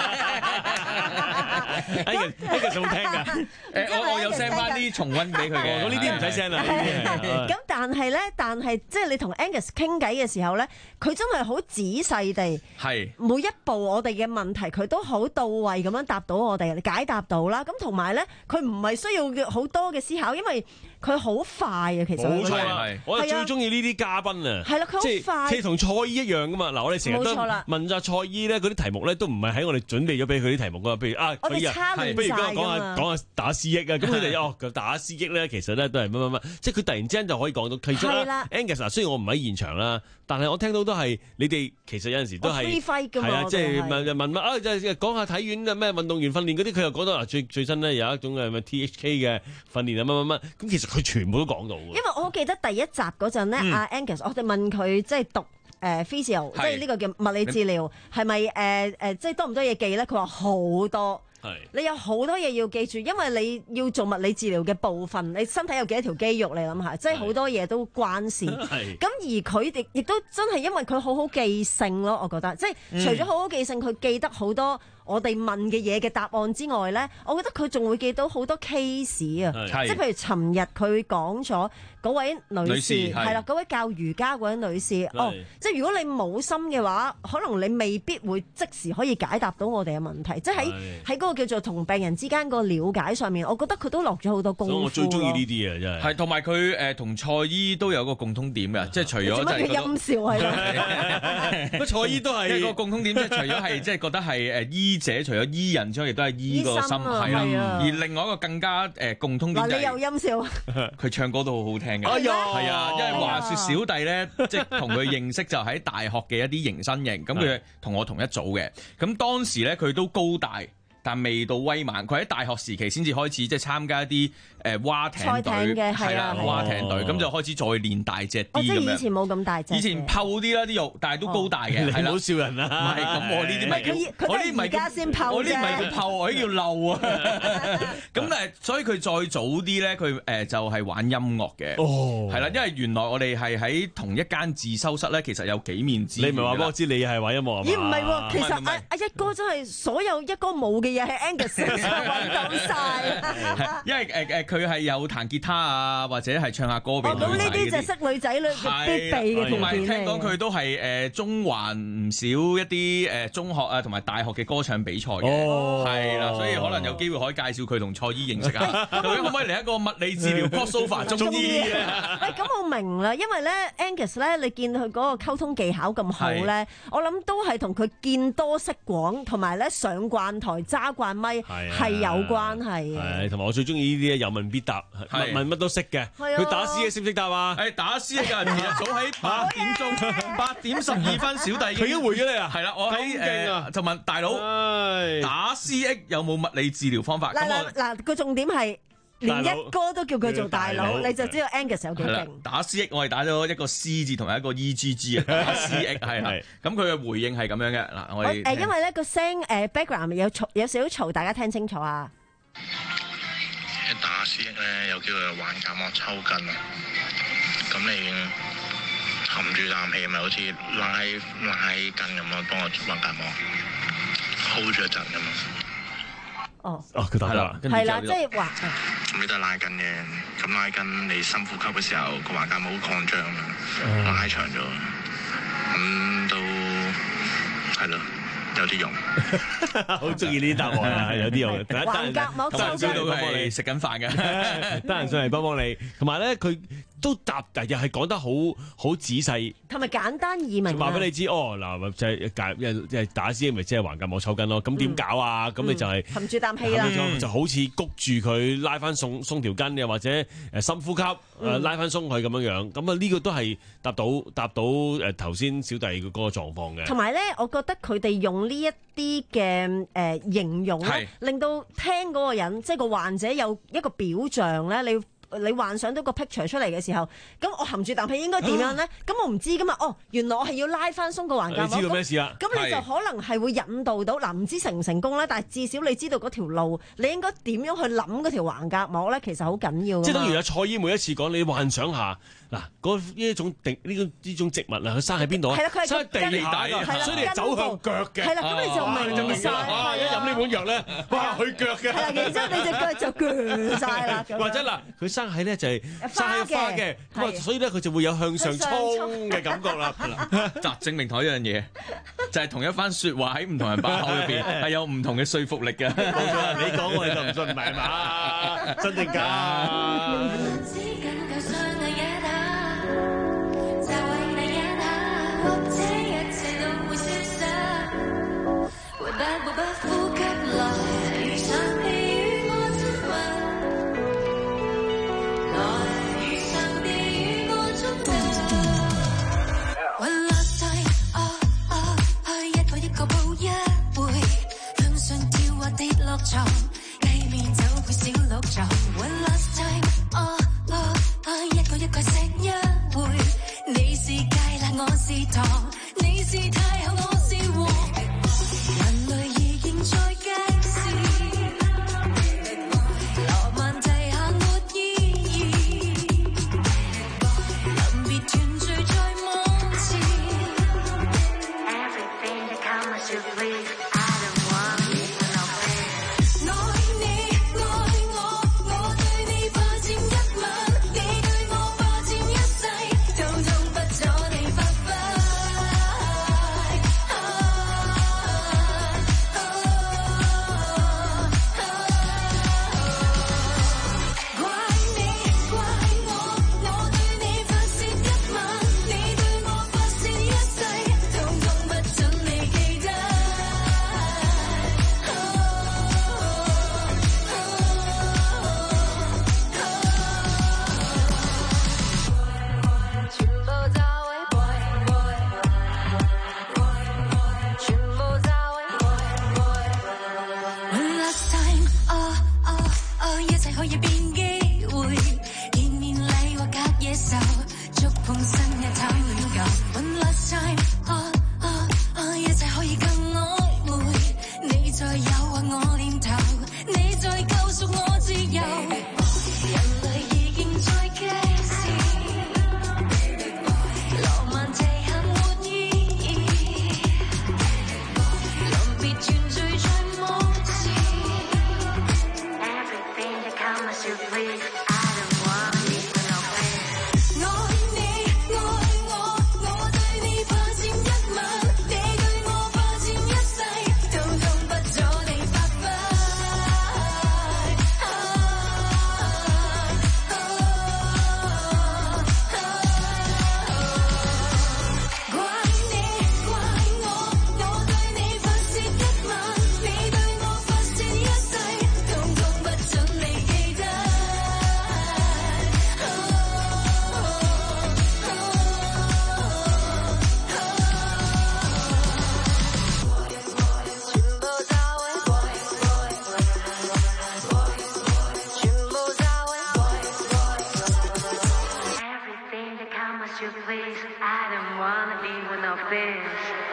Angus 仲聽㗎？ 誒，我我有 send 翻啲重溫俾佢嘅。 我呢啲唔使 send 啦。 咁但係咧，但係即係你同 Angus 傾偈嘅時候咧，佢真係好仔細地，係每一步我哋嘅問題，佢都好到位咁樣答到我哋，解答到啦。咁同埋咧，佢唔係需要好多嘅思考，因為佢好快啊。其實冇錯啦，我係最中意呢啲嘉賓啊。係啦，佢好快，即係同蔡姨一樣噶嘛。嗱，我哋成日都問阿蔡姨咧，嗰啲題目咧都唔係喺我哋準備咗俾佢啲題目噶。譬如啊， 我哋差亂不如講下講下打 C 億啊。咁佢哋哦，打 C 億咧，其實咧都係乜乜乜，即係佢突然之間就可以講到。其實啦 Angus 嗱，雖然我唔喺現場啦，但係我聽到都係你哋其實有陣時都係係啊，即係問問乜啊，就係講下體院嘅咩運動員訓練嗰啲，佢又講到嗱最最新咧有一種嘅咩 T H K 嘅訓練啊乜乜乜，咁其實佢全部都講到。因為我記得第一集嗰陣咧，阿 Angus 我哋問佢即係讀誒 physio，即係呢個叫物理治療，係咪誒誒即係多唔多嘢記咧？佢話好多。你有好多嘢要記住，因為你要做物理治療嘅部分，你身體有幾多條肌肉，你諗下，即係好多嘢都關事。咁而佢哋亦都真係因為佢好好記性咯，我覺得，即係除咗好好記性，佢記得好多我哋問嘅嘢嘅答案之外咧，我覺得佢仲會記到好多 case 啊，即係譬如尋日佢講咗嗰位女士係啦，嗰位教瑜伽嗰位女士，哦，即係如果你冇心嘅話，可能你未必會即時可以解答到我哋嘅問題，即係喺喺嗰個叫做同病人之間個了解上面，我覺得佢都落咗好多功夫。 所以我最中意呢啲啊，真係。 係同埋佢誒同蔡姨都有個共通點嘅，即係除咗就係陰笑係啦。 乜蔡姨都係一個共通點，即係除咗係即係覺得係誒醫者，除咗醫人之外，亦都係醫個心係啦。而另外一個更加誒共通點就係你又陰笑。 佢唱歌都好好聽嘅。 哎呀， 係啊，因為話說小弟咧，即係同佢認識就喺大學嘅一啲迎新營，咁佢同我同一組嘅，咁當時咧佢都高大。但未到威猛，佢喺大學時期先至開始即係參加一啲誒蛙艇隊，係啦蛙艇隊，咁就開始再練大隻啲咁樣。 即係以前冇咁大隻， 以前瘦啲啦啲肉，但係都高大嘅。 你唔好笑人啦！ 唔係咁，我呢啲咪我呢啲咪而家先瘦， 我呢啲咪叫瘦，我呢叫漏啊！咁誒，所以佢再早啲咧，佢誒就係玩音樂嘅，係啦，因為原來我哋係喺同一間自修室咧，其實有幾面之緣。 你唔係話俾我知你係玩音樂啊？ 咦，唔係喎，其實阿阿一哥真係所有一哥冇嘅嘢係 Angus 身上揾到晒。 因為誒誒佢係有彈吉他啊，或者係唱下歌俾女仔。 咁呢啲就識女仔女嘅必備嘅條件。 同埋聽講佢都係誒中環唔少一啲誒中學啊同埋大學嘅歌唱比賽嘅，係啦，所以可能有機會可以介紹佢同蔡姨認識下。究竟可唔可以嚟一個物理治療 crossover 中醫啊？ 誒咁我明啦，因為咧 Angus 咧，你見佢嗰個溝通技巧咁好咧，我諗都係同佢見多識廣，同埋咧上慣台揸慣咪係有關係嘅。 係，同埋我最中意呢啲咧有問必答，問問乜都識嘅。佢打 C 嘅識唔識答啊？ 誒打 C 嘅人早喺八點鐘，八點十二分，小弟佢已經回咗你啊！ 係啦，我喺誒就問大佬打 C X 有冇物理治療方法？ 嗱嗱嗱，個重點係。連一哥都叫佢做大佬，你就知道 Angus 有幾勁。 打 C X 我係打咗一個 C 字同埋一個 E G G 啊，打 C X 係係。咁佢嘅回應係咁樣嘅嗱，我哋誒因為咧個聲誒 background 有嘈有少少嘈，大家聽清楚啊。 一打 C X 咧有機會橫膈膜抽筋啊，咁你含住啖氣咪好似拉拉筋咁咯，幫我橫膈膜 hold 住一陣咁啊。 哦， 哦，佢打啦， 係啦，即係話， 咁你都係拉筋嘅，咁拉筋你深呼吸嘅時候，個橫膈膜好擴張啊，拉長咗，咁都係咯，有啲用。 好中意呢啲答案啊，有啲用。 橫膈膜抽筋， 都係食緊飯嘅， 得閒上嚟幫幫你。同埋咧，佢都答，又係講得好好仔細， 同埋簡單易明。 話俾你知，哦嗱，即係即係打 C X 咪即係橫膈膜抽筋咯。咁點搞啊？咁你就係含住啖氣啦， 就好似谷住佢拉翻鬆鬆條筋，又或者誒深呼吸誒拉翻鬆佢咁樣樣。咁啊呢個都係答到答到誒頭先小弟嗰個狀況嘅。 同埋咧，我覺得佢哋用呢一啲嘅誒形容咧，令到聽嗰個人即係個患者有一個表象咧，你你幻想到個 picture 出嚟嘅時候，咁我含住啖氣應該點樣咧？咁、啊、我唔知噶嘛。哦，原來我係要拉翻鬆個橫膈膜。 你知道咩事啊？ 咁你就可能係會引導到嗱，唔知成唔成功咧？但係至少你知道嗰條路，你應該點樣去諗嗰條橫膈膜咧？其實好緊要。 即係等於阿蔡姨每一次講，你幻想下嗱，嗰呢一種地呢種呢種植物啊，佢生喺邊度啊？生喺地底，所以你走向腳嘅。 係啦，咁你就明晒。 哇！一飲呢碗藥咧，哇，去腳嘅。 係啦，然之後你隻腳就鋸晒啦。 或者嗱，佢生喺咧就係生喺花嘅，咁啊，所以咧佢就會有向上衝嘅感覺啦。 嗱，證明同一樣嘢，就係同一番説話喺唔同人把口入邊係有唔同嘅說服力嘅。 冇錯，你講我哋就唔信，唔係嘛？真定假？ 床地面走會小鹿撞 One last time 哦哦哦一個一個錫一回你是芥辣我是糖你是太后我是王人類已經在街市羅曼蒂下沒意義臨別團聚在夢前 Everything that comes you please I don't wanna be one of this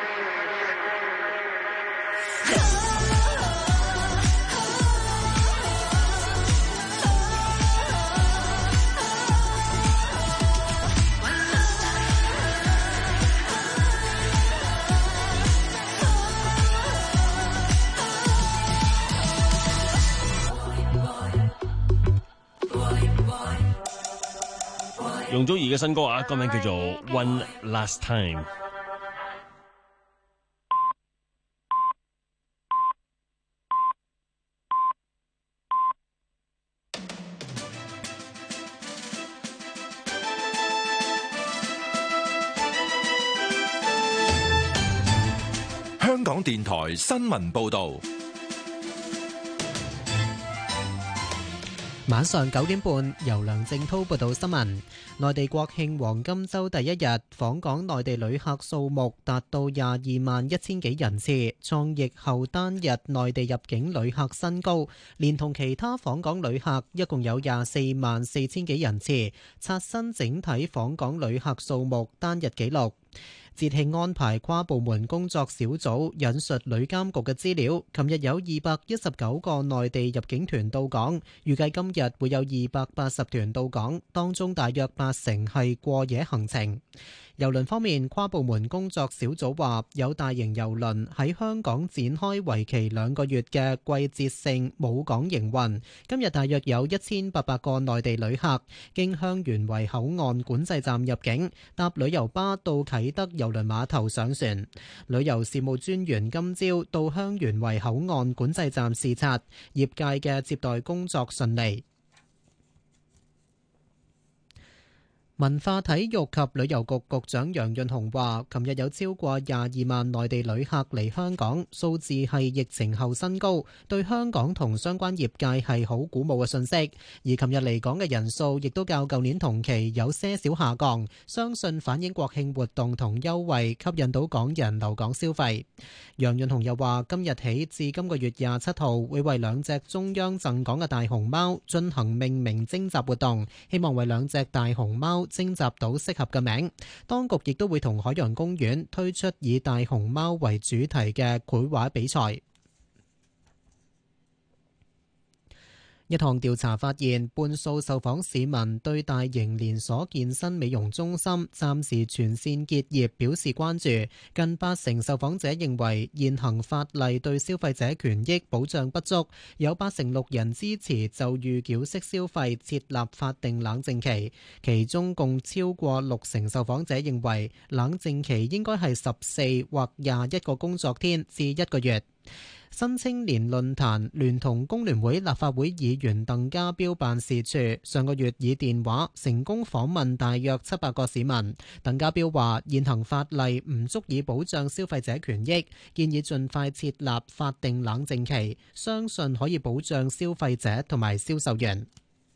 容祖兒嘅新歌啊，歌名叫做 One Last Time。 香港電台新聞報導。 晚上九點半，由梁正滔報道新聞。內地國慶黃金週第一日，訪港內地旅客數目達到廿二萬一千幾人次，創疫後單日內地入境旅客新高。連同其他訪港旅客，一共有廿四萬四千幾人次，刷新整體訪港旅客數目單日紀錄。節慶安排跨部門工作小組引述旅監局嘅資料，琴日有二百一十九個內地入境團到港，預計今日會有二百八十團到港，當中大約八成係過夜行程。郵輪方面，跨部門工作小組話有大型郵輪喺香港展開為期兩個月嘅季節性母港營運。今日大約有一千八百個內地旅客經香園圍口岸管制站入境，搭旅遊巴到啟德郵輪碼頭上船。旅遊事務專員今朝到香園圍口岸管制站視察，業界嘅接待工作順利。文化體育及旅遊局局長楊潤雄話，琴日有超過廿二萬內地旅客嚟香港，數字係疫情後新高，對香港同相關業界係好鼓舞嘅信息。而琴日嚟港嘅人數亦都較舊年同期有些少下降，相信反映國慶活動同優惠吸引到港人留港消費。楊潤雄又話，今日起至今個月廿七號會為兩隻中央贈港嘅大熊貓進行命名徵集活動，希望為兩隻大熊貓徵集到適合嘅名。當局亦都會同海洋公園推出以大熊貓為主題嘅繪畫比賽。一項調查發現，半數受訪市民對大型連鎖健身美容中心暫時全線結業表示關注。近八成受訪者認為現行法例對消費者權益保障不足，有八成六人支持就預繳式消費設立法定冷靜期。其中共超過六成受訪者認為冷靜期應該係十四或廿一個工作天至一個月。新青年論壇聯同工聯會立法會議員鄧家彪辦事處上個月以電話成功訪問大約七百個市民。鄧家彪話現行法例唔足以保障消費者權益，建議盡快設立法定冷靜期，相信可以保障消費者同埋銷售員。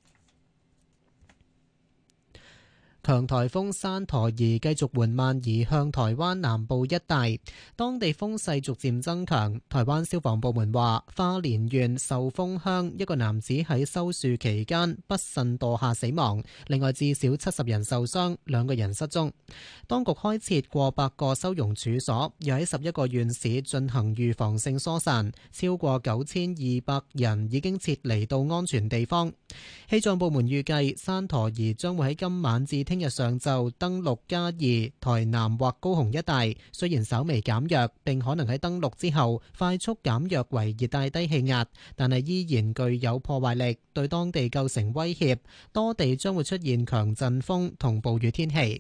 強颱風山陀兒繼續緩慢移向台灣南部一帶，當地風勢逐漸增強。台灣消防部門話，花蓮縣壽豐鄉一個男子喺修樹期間不慎墮下死亡，另外至少七十人受傷，兩個人失蹤。當局開設過百個收容處所，又喺十一個縣市進行預防性疏散，超過九千二百人已經撤離到安全地方。氣象部門預計山陀兒將會喺今晚至聽日上晝登陸嘉義、台南或高雄一帶，雖然稍微減弱，並可能喺登陸之後快速減弱為熱帶低氣壓，但係依然具有破壞力，對當地構成威脅，多地將會出現強陣風同暴雨天氣。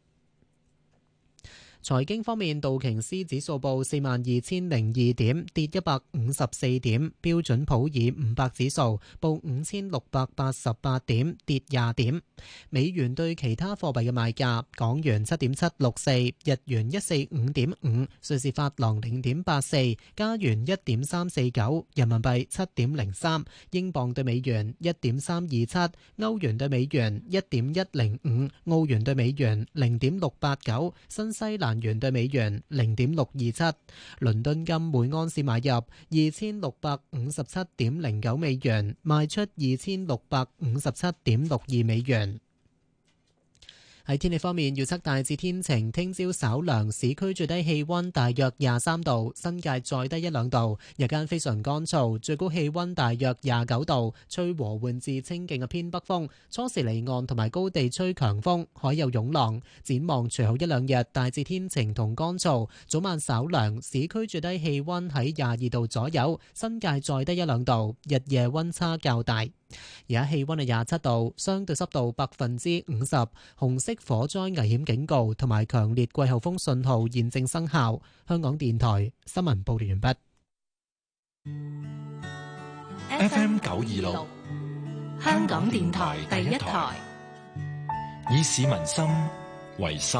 財經方面，道瓊斯指數報四萬二千零二點，跌一百五十四點；標準普爾五百指數報五千六百八十八點，跌廿點。美元對其他貨幣嘅賣價：港元七點七六四，日元一四五點五，瑞士法郎零點八四，加元一點三四九，人民幣七點零三，英鎊對美元一點三二七，歐元對美元一點一零五，澳元對美元零點六八九，新西蘭元對美元零點六二七，倫敦金每安士買入二千六百五十七點零九美元，賣出二千六百五十七點六二美元。喺天氣方面，預測大致天晴，聽朝稍涼，市區最低氣溫大約廿三度，新界再低一兩度。日間非常乾燥，最高氣溫大約廿九度，吹和緩至清勁嘅偏北風。初時離岸同埋高地吹強風，海有湧浪。展望隨後一兩日，大致天晴同乾燥，早晚稍涼，市區最低氣溫喺廿二度左右，新界再低一兩度，日夜溫差較大。而家氣溫係廿七度，相對濕度百分之五十，紅色火災危險警告同埋強烈季候風信號現正生效。香港電台新聞報道完畢。 F M 九二六，香港電台第一台， 以市民心為心，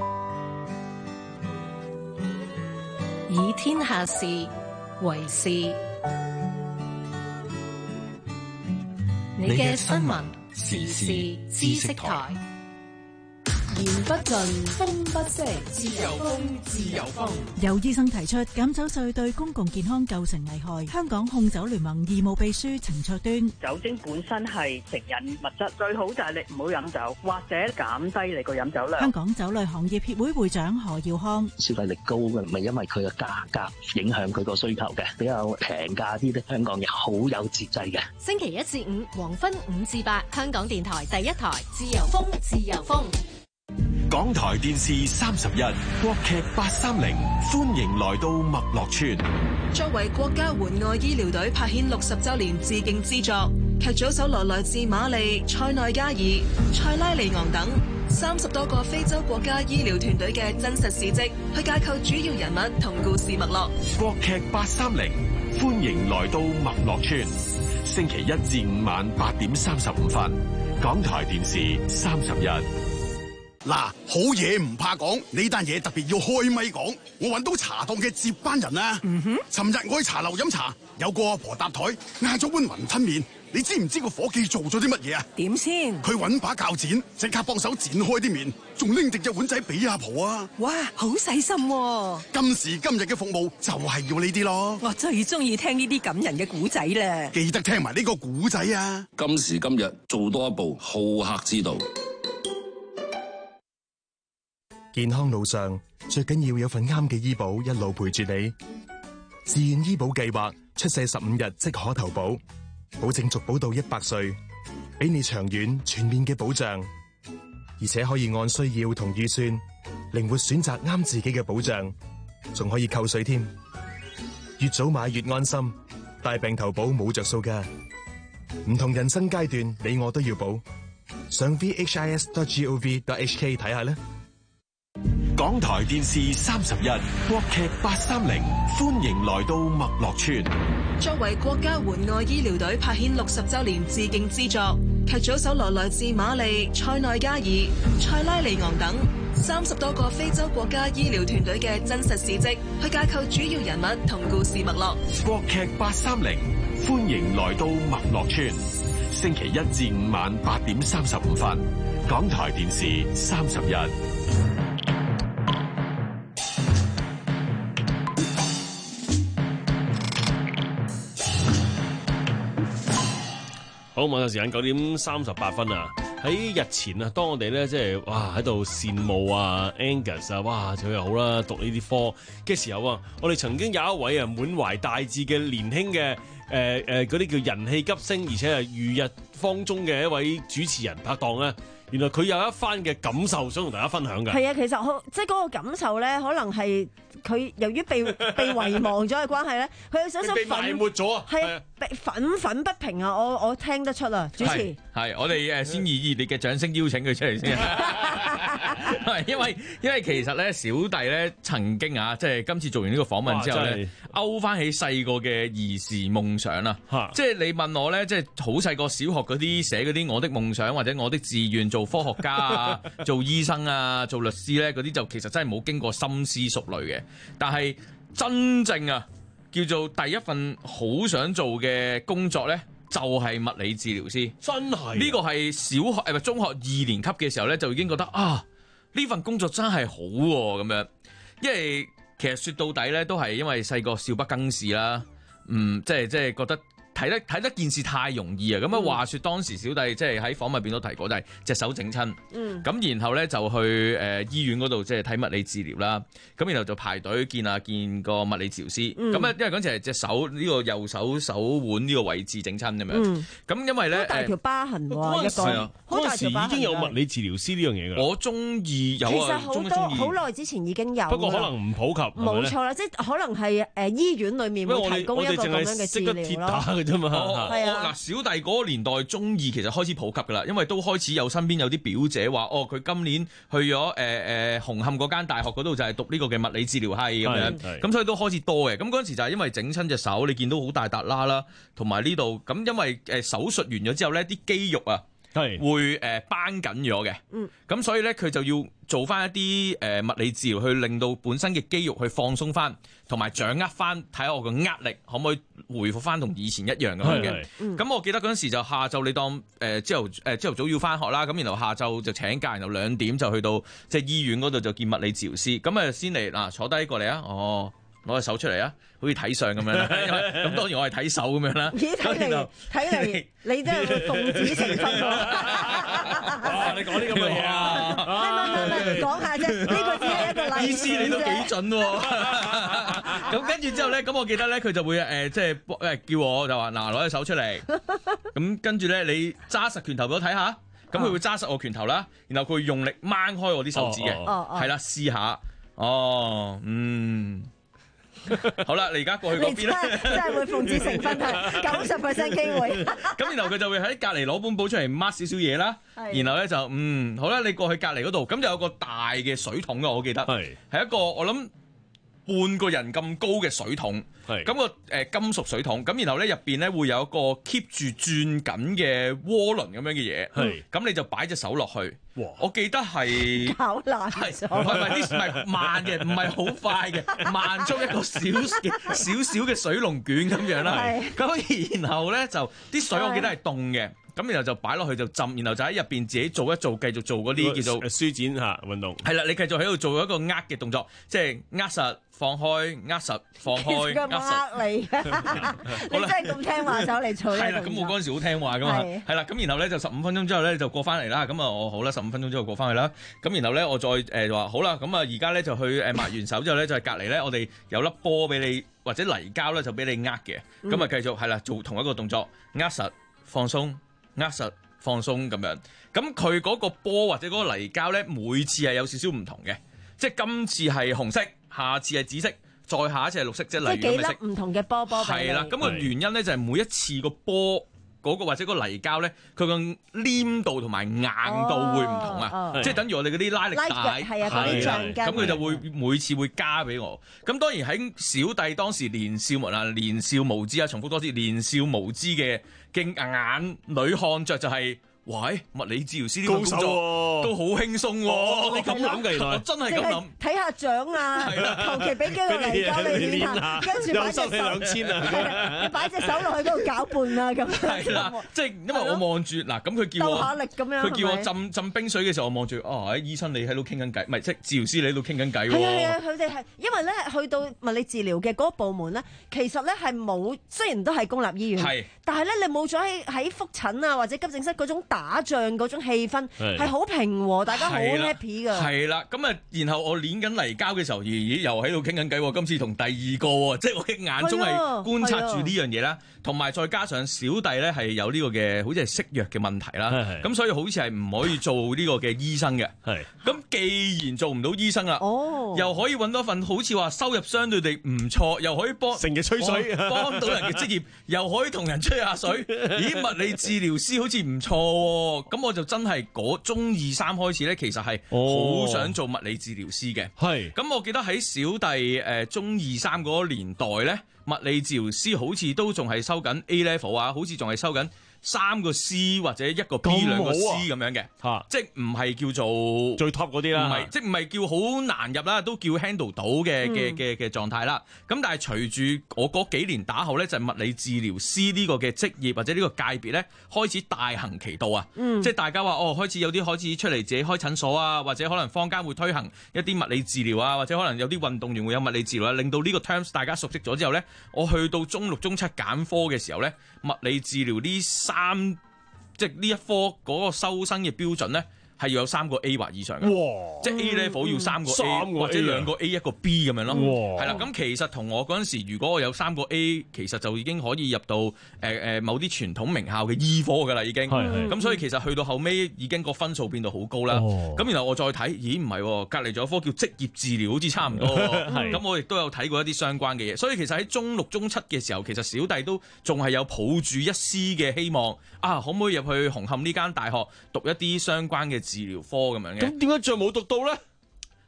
以天下事為事。 你嘅新聞時事知識台。 言不盡，風不息，自由風，自由風。 有醫生提出減酒稅對公共健康構成危害。香港控酒聯盟義務秘書陳卓端： 酒精本身係成癮物質，最好就係你唔好飲酒，或者減低你個飲酒量。 香港酒類行業協會會長何耀康： 消費力高嘅，咪因為佢嘅價格影響佢個需求嘅，比較平價啲咧，香港嘅好有節制嘅。 星期一至五黃昏五至八，香港電台第一台，自由風，自由風。 港台電視三十一，國劇八三零，歡迎來到麥樂村。 作為國家援外醫療隊拍獻六十周年致敬之作，劇組搜羅來自馬利、塞內加爾、塞拉利昂等三十多個非洲國家醫療團隊嘅真實事蹟，去架構主要人物同故事脈絡。 國劇八三零，歡迎來到麥樂村。星期一至五晚八點三十五分，港台電視三十一。 嗱，好嘢唔怕講，呢單嘢特別要開咪講。我揾到茶檔嘅接班人啊！嗯哼，尋日我去茶樓飲茶，有個阿婆搭台嗌咗碗雲吞麵，你知唔知個伙計做咗啲乜嘢啊？ 點先？ 佢揾把鉸剪，即刻幫手剪開啲麵，仲拎定隻碗仔俾阿婆啊！ 哇，好細心喎！ 今時今日嘅服務就係要呢啲咯。 我最中意聽呢啲感人嘅古仔啦！ 記得聽埋呢個古仔啊！ 今時今日做多一步，好客之道。 健康路上最緊要有份啱嘅醫保一路陪住你。自願醫保計劃出世十五日即可投保，保證續保到一百歲，俾你長遠全面嘅保障，而且可以按需要同預算靈活選擇啱自己嘅保障，仲可以扣稅添。越早買越安心，大病投保冇着數㗎。唔同人生階段，你我都要保。上 v h i s dot gov dot h k 睇下啦。 港台電視三十一，國劇八三零，歡迎來到麥樂村。 作為國家援外醫療隊拍獻六十周年致敬之作，劇組搜羅來自馬利、塞內加爾、塞拉利昂等三十多個非洲國家醫療團隊嘅真實事蹟，去架構主要人物同故事脈絡。 國劇八三零，歡迎來到麥樂村。星期一至五晚八點三十五分，港台電視三十一。 好，晚上時間九點三十八分啊！喺日前啊，當我哋咧即係哇喺度羨慕啊 Angus 啊，哇佢又好啦，讀呢啲科嘅時候啊，我哋曾經有一位啊滿懷大志嘅年輕嘅誒誒嗰啲叫人氣急升，而且係如日方中嘅一位主持人拍檔咧。原來佢有一番嘅感受想同大家分享㗎。 係啊，其實好即係嗰個感受咧，可能係佢由於被被遺忘咗嘅關係咧，佢有少少被埋沒咗啊， 係憤憤不平啊！我我聽得出啊，主持係我哋誒先以熱烈嘅掌聲邀請佢出嚟先。係因為因為其實咧，小弟咧曾經啊，即係今次做完呢個訪問之後咧，勾翻起細個嘅兒時夢想啦。即係你問我咧，即係好細個小學嗰啲寫嗰啲我的夢想或者我的志願做科學家啊，做醫生啊，做律師咧，嗰啲就其實真係冇經過深思熟慮嘅。但係真正啊，叫做第一份好想做嘅工作咧，就係物理治療師。 真係呢個係小學誒，唔係中學二年級嘅時候咧，就已經覺得啊，呢份工作真係好咁樣。因為其實說到底咧，都係因為細個少不更事啦，嗯，即係即係覺得。睇得睇得件事太容易啊！咁啊，話說當時小弟即係喺訪問入邊都提過，就係隻手整親，咁、嗯、然後咧就去誒、呃、醫院嗰度即係睇物理治療啦。咁然後就排隊見下見個物理治療師。咁啊、嗯，因為嗰陣係隻手呢、呢個右手手腕呢個位置整親咁樣。咁、嗯、因為咧，好大條疤痕喎，一個嗰陣時已經有物理治療師呢樣嘢㗎。 我中意有啊， 其實好多好耐之前已經有， 不過可能唔普及。 冇錯啦，即係可能係誒醫院裡面會提供一個咁樣嘅治療咯。 啫嘛， 係啊！嗱，小弟嗰個年代中意其實開始普及噶啦，因為都開始有身邊有啲表姐話，哦，佢今年去咗誒誒紅磡嗰間大學嗰度就係讀呢個嘅物理治療系咁樣，咁所以都開始多嘅。咁嗰陣時就係因為整親隻手，你見到好大笪啦啦，同埋呢度咁，因為誒手術完咗之後咧，啲肌肉啊會誒繃緊咗嘅。嗯，咁所以咧佢就要做翻一啲誒物理治療，去令到本身嘅肌肉去放鬆翻，同埋掌握翻睇下我個壓力可唔可以回復翻同以前一樣咁樣嘅。咁、嗯、我記得嗰陣時就下晝你當誒朝頭誒朝頭早要翻學啦，咁然後下晝就請假，然後兩點就去到即係醫院嗰度就見物理治療師。咁啊先嚟嗱坐低過嚟啊，哦攞隻手出嚟啊，好似睇相咁樣啦。咁當然我係睇手咁樣啦。咦？睇嚟睇嚟你真係奉子成婚喎！哇！你講啲咁嘅嘢啊？唔係唔係唔係，講下啫。呢個只係一個例子。意思你都幾準喎。咁跟住之後咧，咁我記得咧，佢就會誒即係誒叫我就話嗱攞隻手出嚟。咁跟住咧，你揸實拳頭俾我睇下。咁佢會揸實我拳頭啦，然後佢會用力掹開我啲手指嘅。係啦，試下。哦，嗯。好啦，你而家過去嗰邊咧， 真係會奉子成婚啊！九十 percent 機會。咁然後佢就會喺隔離攞本簿出嚟 mark 少少嘢啦，然後咧就嗯好啦，你過去隔離嗰度，咁就有個大嘅水桶嘅，我記得係係一個我諗半個人咁高嘅水桶，咁個誒金屬水桶，咁然後咧入邊咧會有一個 keep 住轉緊嘅渦輪咁樣嘅嘢，咁你就擺隻手落去。我記得係搞爛咗， 唔係唔係呢？唔係慢嘅，唔係好快嘅，慢速一個小嘅少少嘅水龍捲咁樣啦。咁然後咧就啲水我記得係凍嘅，咁然後就擺落去就浸，然後就喺入邊自己做一做，繼續做嗰啲叫做舒展下運動。 係啦，你繼續喺度做一個握嘅動作，即係握實放開，握實放開，握實。你你真係咁聽話走嚟做？ 係啦，咁我嗰陣時好聽話噶嘛。係啦，咁然後咧就十五分鐘之後咧就過翻嚟啦。咁啊我好啦，十五分鐘之後過翻去啦。咁然後咧我再誒話好啦，咁啊而家咧就去誒抹完手之後咧就係隔離咧，我哋有粒波俾你或者泥膠咧就俾你握嘅。咁啊繼續係啦，做同一個動作，握實放鬆，握實放鬆咁樣。咁佢嗰個波或者嗰個泥膠咧，每次係有少少唔同嘅，即係今次係紅色，下次係紫色，再下一次係綠色，即係例如咁嘅色。即係幾粒唔同嘅波波。 係啦，咁個原因咧就係每一次個波嗰個或者個泥膠咧，佢個黏度同埋硬度會唔同啊，哦、即係等於我哋嗰啲拉力帶， 係啊，嗰啲橡筋。 咁佢就會每次會加俾我。咁當然喺小弟當時年少無啊，年少無知啊，重複多次，年少無知嘅嘅眼裏看着就係、是。喂，物理治療師呢個工作都好輕鬆喎！你咁諗嘅原來，我真係咁諗。 睇下獎啊，求其俾幾個泥膠你練下，跟住擺隻手， 兩千啊！ 你擺隻手落去嗰度攪拌啊咁。 係啦，即係因為我望住嗱，咁佢叫我， 鬥下力咁樣， 佢叫我浸浸冰水嘅時候，我望住哦，醫生你喺度傾緊偈，唔係即係治療師你喺度傾緊偈喎。 係啊係啊，佢哋係因為咧去到物理治療嘅嗰個部門咧，其實咧係冇，雖然都係公立醫院，係，但係咧你冇咗喺喺覆診啊或者急症室嗰種打仗嗰種氣氛係好平和，大家好 happy 噶。 係啦，咁啊，然後我練緊泥膠嘅時候，咦咦又喺度傾緊偈喎。今次同第二個喎，即係我嘅眼中係觀察住呢樣嘢啦。同埋再加上小弟咧係有呢個嘅，好似係息肉嘅問題啦。咁所以好似係唔可以做呢個嘅醫生嘅。係。咁既然做唔到醫生啦，哦，又可以揾到份好似話收入相對地唔錯，又可以幫成日吹水， 幫到人嘅職業，又可以同人吹下水。咦，物理治療師好似唔錯喎。咁我就真係嗰中二三開始咧，其實係好想做物理治療師嘅。係、哦。咁我記得喺小弟誒、呃、中二三嗰個年代咧，物理治療師好似都仲係收緊 A level 啊，好似仲係收緊三個 C 或者一個 B 兩個 C 咁樣嘅，嚇，即係唔係叫做最 top 嗰啲啦， 唔係，即係唔係叫好難入啦，都叫 handle 到嘅嘅嘅嘅狀態啦。咁但係隨住我嗰幾年打後咧，就係物理治療師呢個嘅職業或者呢個界別咧，開始大行其道啊！嗯、即係大家話哦，開始有啲開始出嚟自己開診所啊，或者可能坊間會推行一啲物理治療啊，或者可能有啲運動員會有物理治療啊，令到呢個 terms 大家熟悉咗之後咧，我去到中六中七揀科嘅時候咧，物理治療呢三即係呢一科嗰個收生嘅標準咧，係要有三個 A 或以上嘅，哇即係 A level 要三個 A、嗯、或者兩個 A 一個 B 咁樣咯，係啦。咁其實同我嗰陣時，如果我有三個 A，其實就已經可以入到誒誒、呃、某啲傳統名校嘅醫科噶啦，已經。咁、嗯、所以其實去到後尾已經個分數變到好高啦。咁、哦、然後我再睇，咦唔係，隔離仲有科叫職業治療，好似差唔多。咁我亦都有睇過一啲相關嘅嘢。所以其實喺中六中七嘅時候，其實小弟都仲係有抱住一絲嘅希望，啊可唔可以入去紅磡呢間大學讀一啲相關嘅治療科咁樣嘅？ 咁點解再冇讀到咧？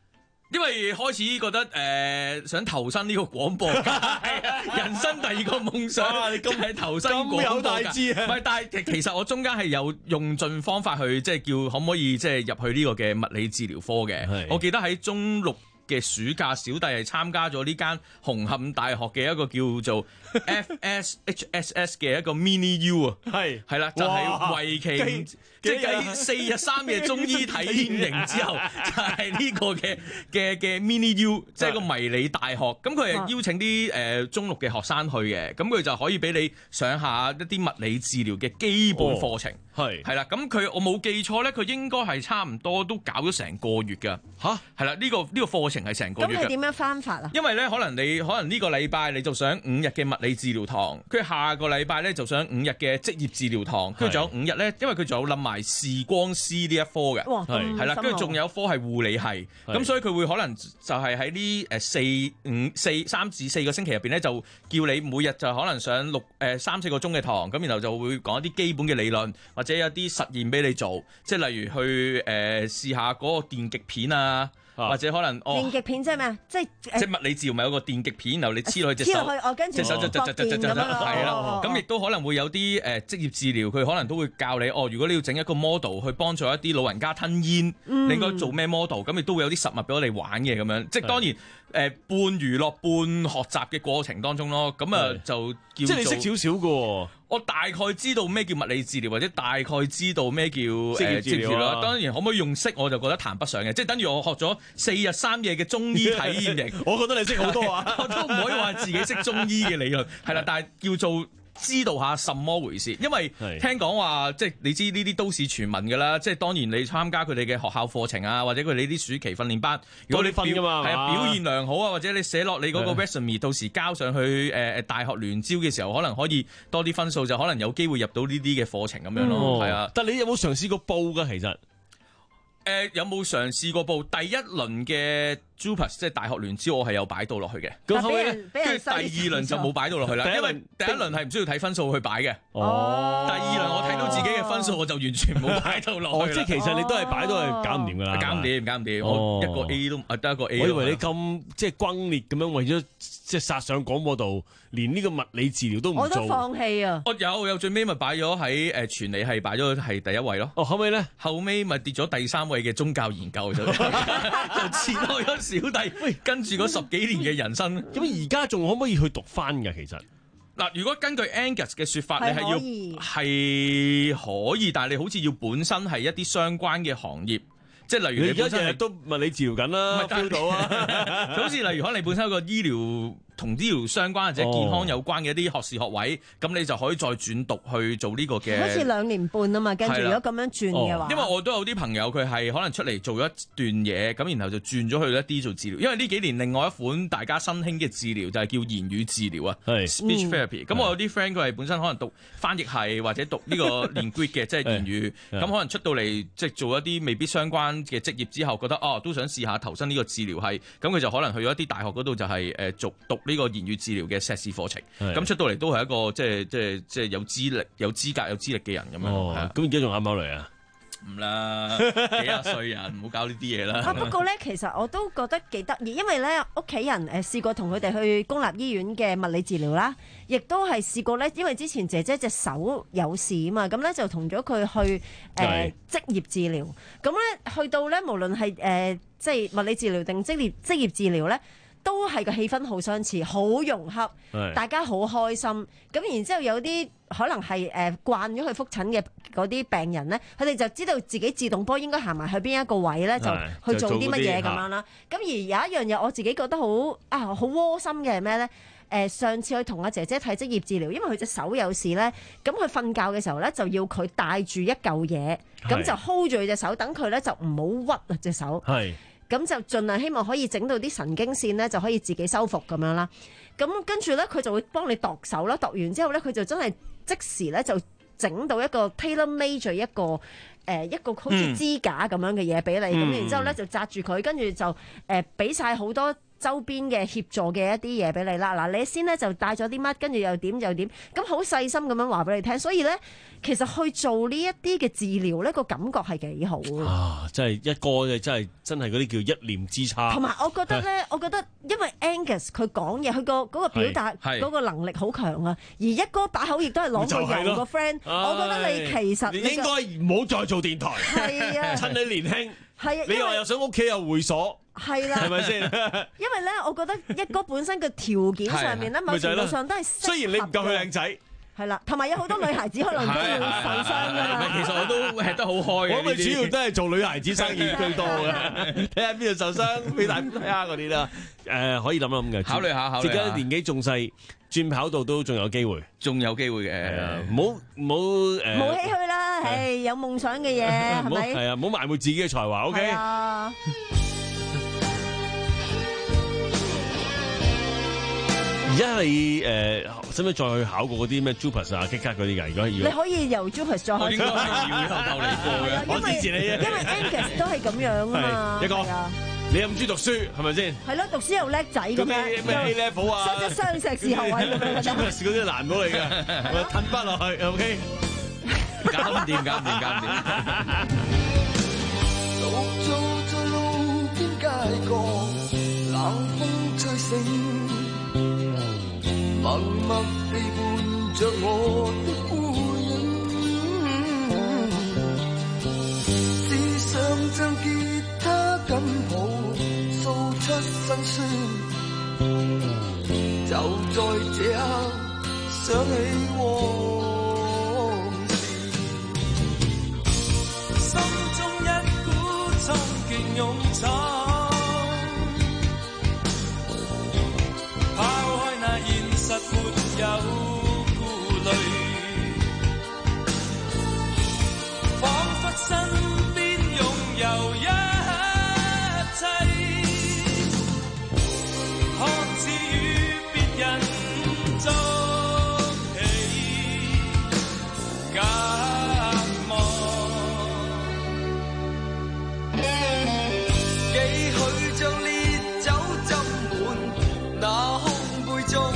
因為開始覺得誒、呃、想投身呢個廣播界，人生第二個夢想，你咁係投身廣播界。咁有大志啊！唔係，但係其實我中間係有用盡方法去即係叫可唔可以即係入去呢個嘅物理治療科嘅。我記得喺中六嘅暑假，小弟係參加咗呢間紅磡大學嘅一個叫做 F S H S S 嘅一個 mini U 啊，係係啦，就係、是、為期即係四日三夜中醫體驗營之後，就係呢個嘅嘅嘅 mini U， 即係個迷你大學。咁佢係邀請啲誒、呃、中六嘅學生去嘅，咁佢就可以俾你上下一啲物理治療嘅基本課程。係係啦，咁佢我冇記錯咧，佢應該係差唔多都搞咗成個月㗎。吓係啦，呢、這個呢、這個課程係成個月嘅。 咁係點樣翻法啊？ 因為咧，可能你可能呢個禮拜你就上五日嘅物理治療堂，跟住下個禮拜咧就上五日嘅職業治療堂，跟住仲有五日咧，因為佢仲有冧埋視光師呢一科嘅，係係啦，跟住仲有一科係護理系，咁所以佢會可能就係喺呢誒四五四三至四個星期入邊咧，就叫你每日就可能上六誒三四個鐘嘅堂，咁然後就會講一啲基本嘅理論，或者有啲實驗俾你做，即係例如去誒、呃、試下嗰個電極片啊。或者可能哦， 電極片即係咩啊？即係即係物理治療咪有個電極片，然後你黐落去隻手， 黐落去，哦，跟住隻手就就就就就就係啦。 哦咁亦都可能會有啲誒職業治療，佢可能都會教你哦。如果你要整一個 model 去幫助一啲老人家吞煙， 嗯、 你應該做咩 model？咁亦都會有啲實物俾我哋玩嘅咁樣。即係當然誒、呃、半娛樂半學習嘅過程當中咯。咁啊就叫做即係你識少少嘅喎。 我大概知道咩叫物理治療，或者大概知道咩叫誒職業治療啦。 當然可唔可以用識，我就覺得談不上嘅。即係等於我學咗四日三夜嘅中醫體驗營， 我覺得你識好多啊！ 我都唔可以話自己識中醫嘅理論，係啦，但係叫做知道下什麼回事。因為聽講話，即係你知呢啲都市傳聞㗎啦。即係當然你參加佢哋嘅學校課程啊，或者佢哋啲暑期訓練班，如果你分㗎嘛， 係啊表現良好啊，或者你寫落你嗰個 resume，到時交上去誒誒大學聯招嘅時候，可能可以多啲分數，就可能有機會入到呢啲嘅課程咁樣咯。係啊， 但係你有冇嘗試過報㗎？其實？ 誒、呃、有冇嘗試過報第一輪嘅 JUPAS 即係大學聯招，我係有擺到落去嘅。 咁後尾咧， 跟住第二輪就冇擺到落去啦，因為第一輪係唔需要睇分數去擺嘅。哦，第二輪我睇到自己嘅分數，我就完全冇擺到落去。 哦，即係其實你都係擺到係搞唔掂㗎啦。 搞唔掂，搞唔掂。 哦、 我一個 A 都啊得一個 A。 我以為你咁即係轟烈咁樣為咗即係殺上廣播道，連呢個物理治療都唔做。 我都放棄啊！ 我有有最尾咪擺咗喺誒傳理係擺咗係第一位咯。 哦，後尾咧， 後尾咪跌咗第三位嘅宗教研究就就切開咗小弟。喂，跟住嗰十幾年嘅人生， 咁而家仲可唔可以去讀翻㗎？其實嗱，如果根據 Angus 嘅説法，你係要係可以，但係你好似要本身係一啲相關嘅行業。即係例如你本身係都物理治療緊啦，標到啊！ 好似例如可能你本身有個醫療同醫療相關或者健康有關嘅一啲學士學位，咁、哦、你就可以再轉讀去做呢個嘅。 好似兩年半啊嘛，跟住如果咁樣轉嘅話、 哦，因為我都有啲朋友佢係可能出嚟做咗一段嘢，咁然後就轉咗去一啲做治療。因為呢幾年另外一款大家新興嘅治療就係叫言語治療啊 ，speech therapy。咁、嗯、我有啲 friend 佢係本身可能讀翻譯系或者讀呢個 linguist 嘅，即係言語。咁可能出到嚟即係做一啲未必相關嘅職業之後，覺得哦都想試下投身呢個治療系，咁佢就可能去咗一啲大學嗰度就係誒讀讀呢個言語治療嘅碩士課程，咁出到嚟都係一個即係即係即係有資歷、有資格、有資歷嘅人咁樣。 哦，咁而家仲啱唔啱嚟啊？ 唔啦，幾廿歲人唔好搞呢啲嘢啦。 啊，不過咧，其實我都覺得幾得意，因為咧屋企人誒試過同佢哋去公立醫院嘅物理治療啦，亦都係試過咧，因為之前姐姐隻手有事啊嘛，咁咧就同咗佢去誒、呃、職業治療，咁咧去到咧無論係誒即係物理治療定職業職業治療咧，都係個氣氛好相似，好融洽，大家好開心。咁然之後有啲可能係誒、呃、慣咗去覆診嘅嗰啲病人咧，佢哋就知道自己自動波應該行埋去邊一個位咧，就去做啲乜嘢咁樣啦。咁而有一樣嘢我自己覺得好啊好窩心嘅係咩咧？誒、呃、上次去同阿姐姐睇職業治療，因為佢隻手有事咧，咁佢瞓覺嘅時候咧就要佢帶住一嚿嘢，咁就 hold 住佢隻手，等佢咧就唔好屈啊隻手。咁就盡量希望可以整到啲神經線咧，就可以自己修復咁樣啦。咁跟住咧，佢就會幫你度手啦。度完之後咧，佢就真係即時咧就整到一個 tailor-made 一個誒、呃、一個好似支架咁樣嘅嘢俾你。咁、嗯、然之後咧就紮住佢，跟住就誒俾晒好多周邊嘅協助嘅一啲嘢俾你啦。嗱，你先咧就帶咗啲乜，跟住又點就點，咁好細心咁樣話俾你聽。所以咧，其實去做呢一啲嘅治療咧，個感覺係幾好啊！真係一哥嘅，真係真係嗰啲叫一念之差。 同埋我覺得咧，我覺得因為 Angus 佢講嘢，佢個嗰個表達嗰個能力好強啊。而一哥把口亦都係攞佢由個 friend，我覺得你其實你應該唔好再做電台。 係啊， 趁你年輕。 係啊， 你話又想屋企有會所。 係啦， 係咪先？ 因為咧，我覺得一哥本身嘅條件上面咧，某程度上都係雖然你唔夠佢靚仔， 係啦，同埋有好多女孩子可能都會受傷㗎嘛。 其實我都吃得好開嘅。 我咪主要都係做女孩子生意居多嘅，睇下邊度受傷俾大家睇下嗰啲啦。誒，可以諗諗嘅， 考慮下，考慮下。 自己年紀仲細，轉跑道都仲有機會， 仲有機會嘅。 唔好唔好誒， 冇唏噓啦，係有夢想嘅嘢係咪？ 係啊，唔好埋沒自己嘅才華。OK。而家你誒使唔使再去考過嗰啲咩 JUPAS 啊、K 卡嗰啲㗎？如果你可以由 JUPAS 再開始， 應該係要透透你過嘅。 我支持你啊！ 因為 Angus 都係咁樣啊嘛。 一個，你咁中意讀書係咪先？ 係咯，讀書又叻仔咁樣。 咩咩 A level 啊？ 雙雙碩士學位咁樣。 JUPAS 嗰啲難到你嘅，我褪翻落去 OK。 搞唔掂，搞唔掂，搞唔掂。 獨坐在路邊街角，冷風吹醒。默默地伴着我的孤影，只想將吉他緊抱，訴出心酸。就在這刻，想起往事，心中一股衝勁勇闖。沒有顧慮，彷彿身邊擁有一切，看似與別人作戲，隔膜。幾許將烈酒斟滿那空杯中。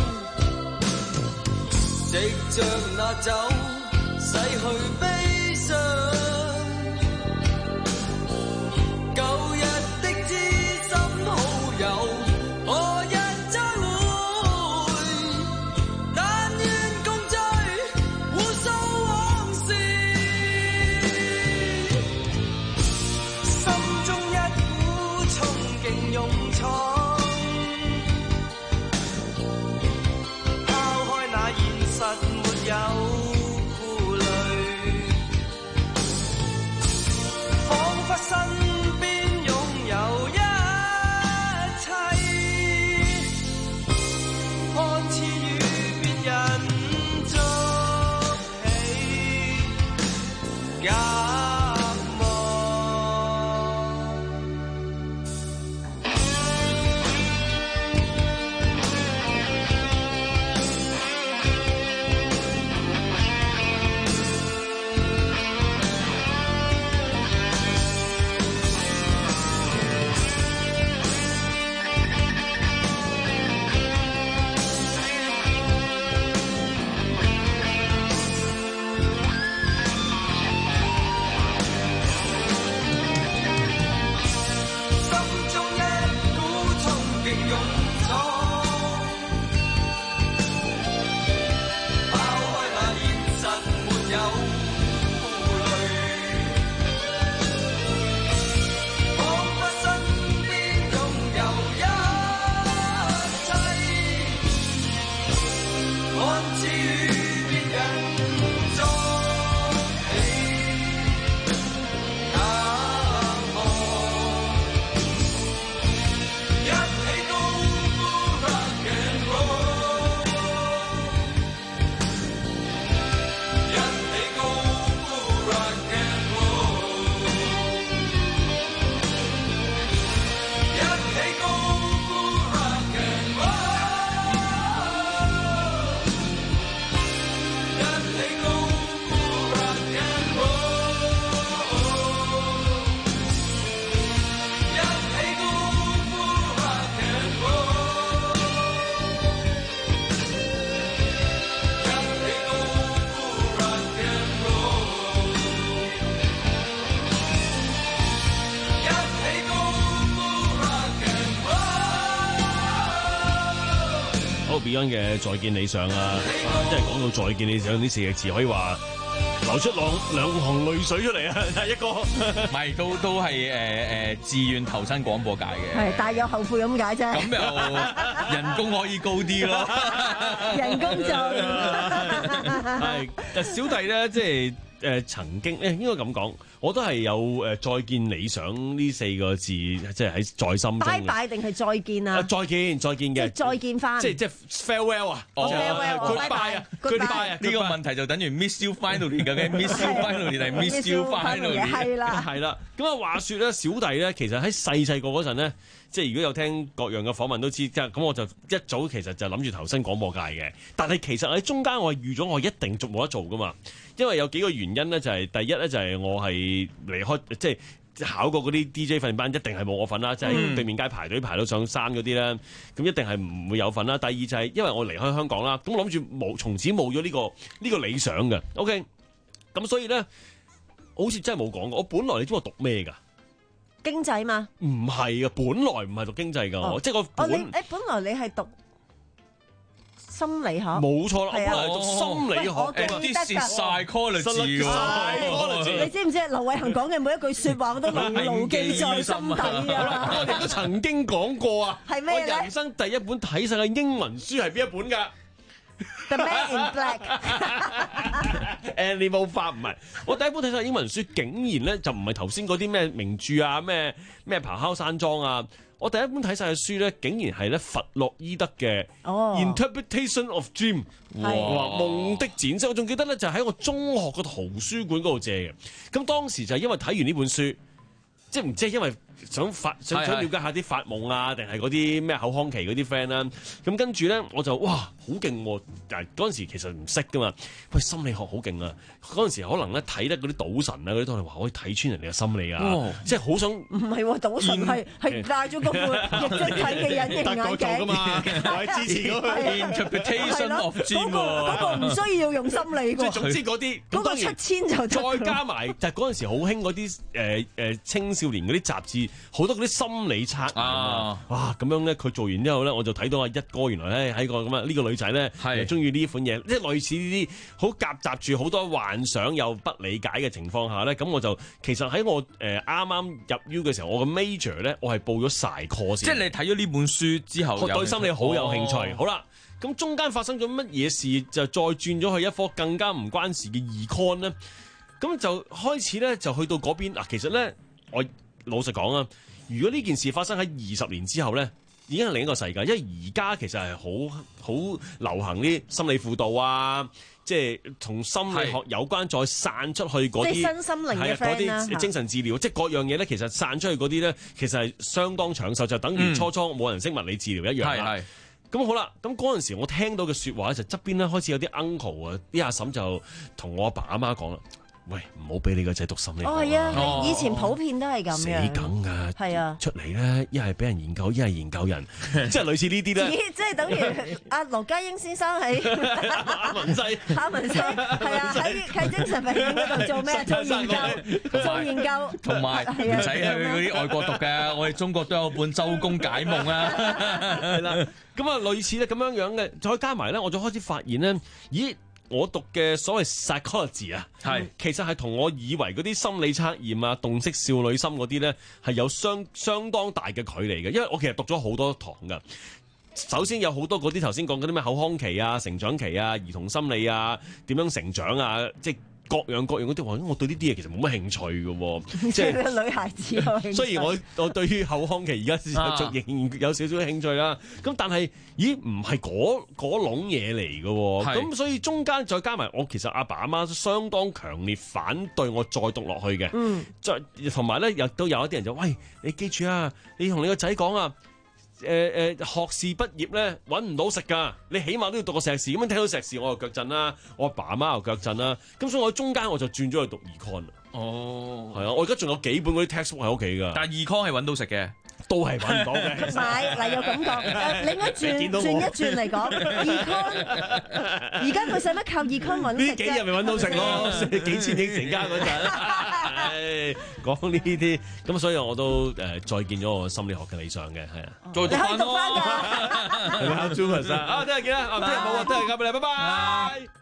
藉着那酒，洗去悲傷，舊日的知心好友，何日再會？但願共聚，互訴往事，心中一股衝勁勇闖。沒有顧慮，彷彿身邊擁有一切，看似與別人作戲，隔膜。 Beyond 嘅再見理想啊，即係講到再見理想呢四個字，可以話流出兩兩行淚水出嚟啊！一個唔係都都係誒誒自願投身廣播界嘅， 係但有後悔咁解啫。 咁又人工可以高啲咯， 人工就係小弟咧，即係。誒、呃、曾經誒應該咁講，我都係有誒、呃、再見理想呢四個字，即係喺在心中。拜拜定係再見啊？ 再見再見嘅， 再見翻， 即係即係 farewell 啊！ 哦 farewell，goodbye 啊 goodbye 啊！ 呢個問題就等於 miss you finally 嘅 miss you finally 定 miss you finally 係啦係啦。咁啊話説咧，小弟咧其實喺細細個嗰陣咧，即係如果有聽各樣嘅訪問都知，即係咁我就一早其實就諗住投身廣播界嘅。但係其實喺中間我係預咗我一定做冇得做噶嘛。因為有幾個原因咧，就係、是、第一咧，就係我係離開，即係考過嗰啲 D J 訓練班，一定係冇我份啦。即係喺對面街排隊排到上山嗰啲咧，咁一定係唔會有份啦。第二就係因為我離開香港啦，咁我諗住冇從此冇咗呢個呢、呢個理想嘅。OK，咁所以咧，好似真係冇講過。我本來你知我讀咩㗎？ 經濟嘛？唔係啊，本來唔係讀經濟㗎，哦、即係我本。哦， 你誒本來你係讀心理學冇錯啦，我本來係讀心理學， 我記得㗎。 psychology 喎， 你知唔知劉偉恒講嘅每一句説話我都牢牢記在心底啊！ 我哋都曾經講過啊， 係咩咧？ 我人生第一本睇晒嘅英文書係邊一本㗎？ The Man in Black 誒你冇法唔係，我第一本睇晒英文書，竟然咧就唔係頭先嗰啲咩名著啊，咩咩咆哮山莊啊。我第一本睇晒嘅書咧，竟然係咧弗洛伊德嘅 Interpretation of Dream，哇夢的展示。我仲記得咧，就喺我中學個圖書館嗰度借嘅。咁當時就係因為睇完呢本書，即係唔知係因為想發想想了解下啲發夢啊，定係嗰啲咩口腔期嗰啲 friend 啦。咁跟住咧，我就哇好勁喎！但係嗰陣時其實唔識噶嘛，喂心理學好勁啊！嗰陣時可能咧睇得嗰啲賭神啊嗰啲都係話可以睇穿人哋嘅心理啊，哦、即係好想唔係喎，賭神係係戴咗個副認真睇嘅隱形眼鏡㗎嘛， 我係支持嗰個 interpretation of dream 嗰個唔需要用心理㗎。 即係總之嗰啲嗰個出千就再加埋就係嗰陣時好興嗰啲誒誒青少年嗰啲雜誌。好多嗰啲心理測驗啊！哇，咁樣咧，佢做完之後咧，我就睇到阿一哥原來咧喺個咁啊呢個女仔咧係中意呢款嘢，即係類似呢啲好夾雜住好多幻想又不理解嘅情況下咧，咁我就其實喺我誒啱啱入 U 嘅時候，我嘅 major 咧，我係報咗晒 course。即係你睇咗呢本書之後， 我對心理好有興趣。哦、好啦，咁中間發生咗乜嘢事，就再轉咗去一科更加唔關事嘅 econ 咧，咁就開始咧就去到嗰邊嗱，其實咧我。老實講啊，如果呢件事發生喺二十年之後咧，已經係另一個世界，因為而家其實係好好流行啲心理輔導啊，即係同心理學有關，再散出去嗰啲， 即係身心靈嘅 friend 啦， 嗰啲精神治療，即係各樣嘢咧，其實散出去嗰啲咧，其實係相當長壽，就等於初初冇人識物理治療一樣啦。咁、嗯、好啦，咁嗰陣時我聽到嘅説話咧，就側邊咧開始有啲 uncle 啊，啲阿嬸就同我阿爸阿媽講啦。喂，唔好俾你個仔讀心理學。 哦，係啊，係以前普遍都係咁樣。 死梗㗎， 係啊， 出嚟咧，一係俾人研究，一係研究人，即係類似呢啲咧。 咦，即係等於阿羅家英先生喺馬文西， 馬文西係啊，喺喺精神病院嗰度做咩？做研究，做研究。 同埋唔使去嗰啲外國讀嘅，我哋中國都有本《周公解夢》啊。 係啦，咁啊，類似咧咁樣樣嘅，再加埋咧，我就開始發現咧，咦？我讀嘅所謂 psychology 啊，係其實係同我以為嗰啲心理測驗啊、洞悉少女心嗰啲咧係有相相當大嘅距離嘅，因為我其實讀咗好多堂㗎。首先有好多嗰啲頭先講嗰啲咩口腔期啊、成長期啊、兒童心理啊、點樣成長啊，即係各樣各樣嗰啲話，我對呢啲嘢其實冇乜興趣嘅喎，即係女孩子有興趣。 雖然我我對於口腔期而家仍然有少少興趣啦，咁但係咦唔係嗰嗰籠嘢嚟嘅喎，咁所以中間再加埋我其實阿爸阿媽相當強烈反對我再讀落去嘅，嗯，再同埋咧又都有一啲人就喂，你記住啊，你同你個仔講啊。誒誒、呃，學士畢業咧揾唔到食㗎，你起碼都要讀個碩士。咁樣聽到碩士，我又腳震啦，我阿爸阿媽又腳震啦。咁所以我喺中間我就轉咗去讀 econ 啦。哦，係啊，我而家仲有幾本嗰啲 textbook 喺屋企㗎。 但係 econ 係揾到食嘅， 都係揾唔到嘅。 唔係，嗱有咁講，你應該轉轉一轉嚟講 econ。而家佢使乜靠 econ 揾食啫？ 呢幾日咪揾到食咯，幾千億成家嗰陣。 講呢啲咁，所以我都誒再見咗我心理學嘅理想嘅，係啊， 再讀翻咯， 係咪啊 Jupas 啊？啊，聽日見啦，啊，聽日冇啊，聽日交俾你，拜拜。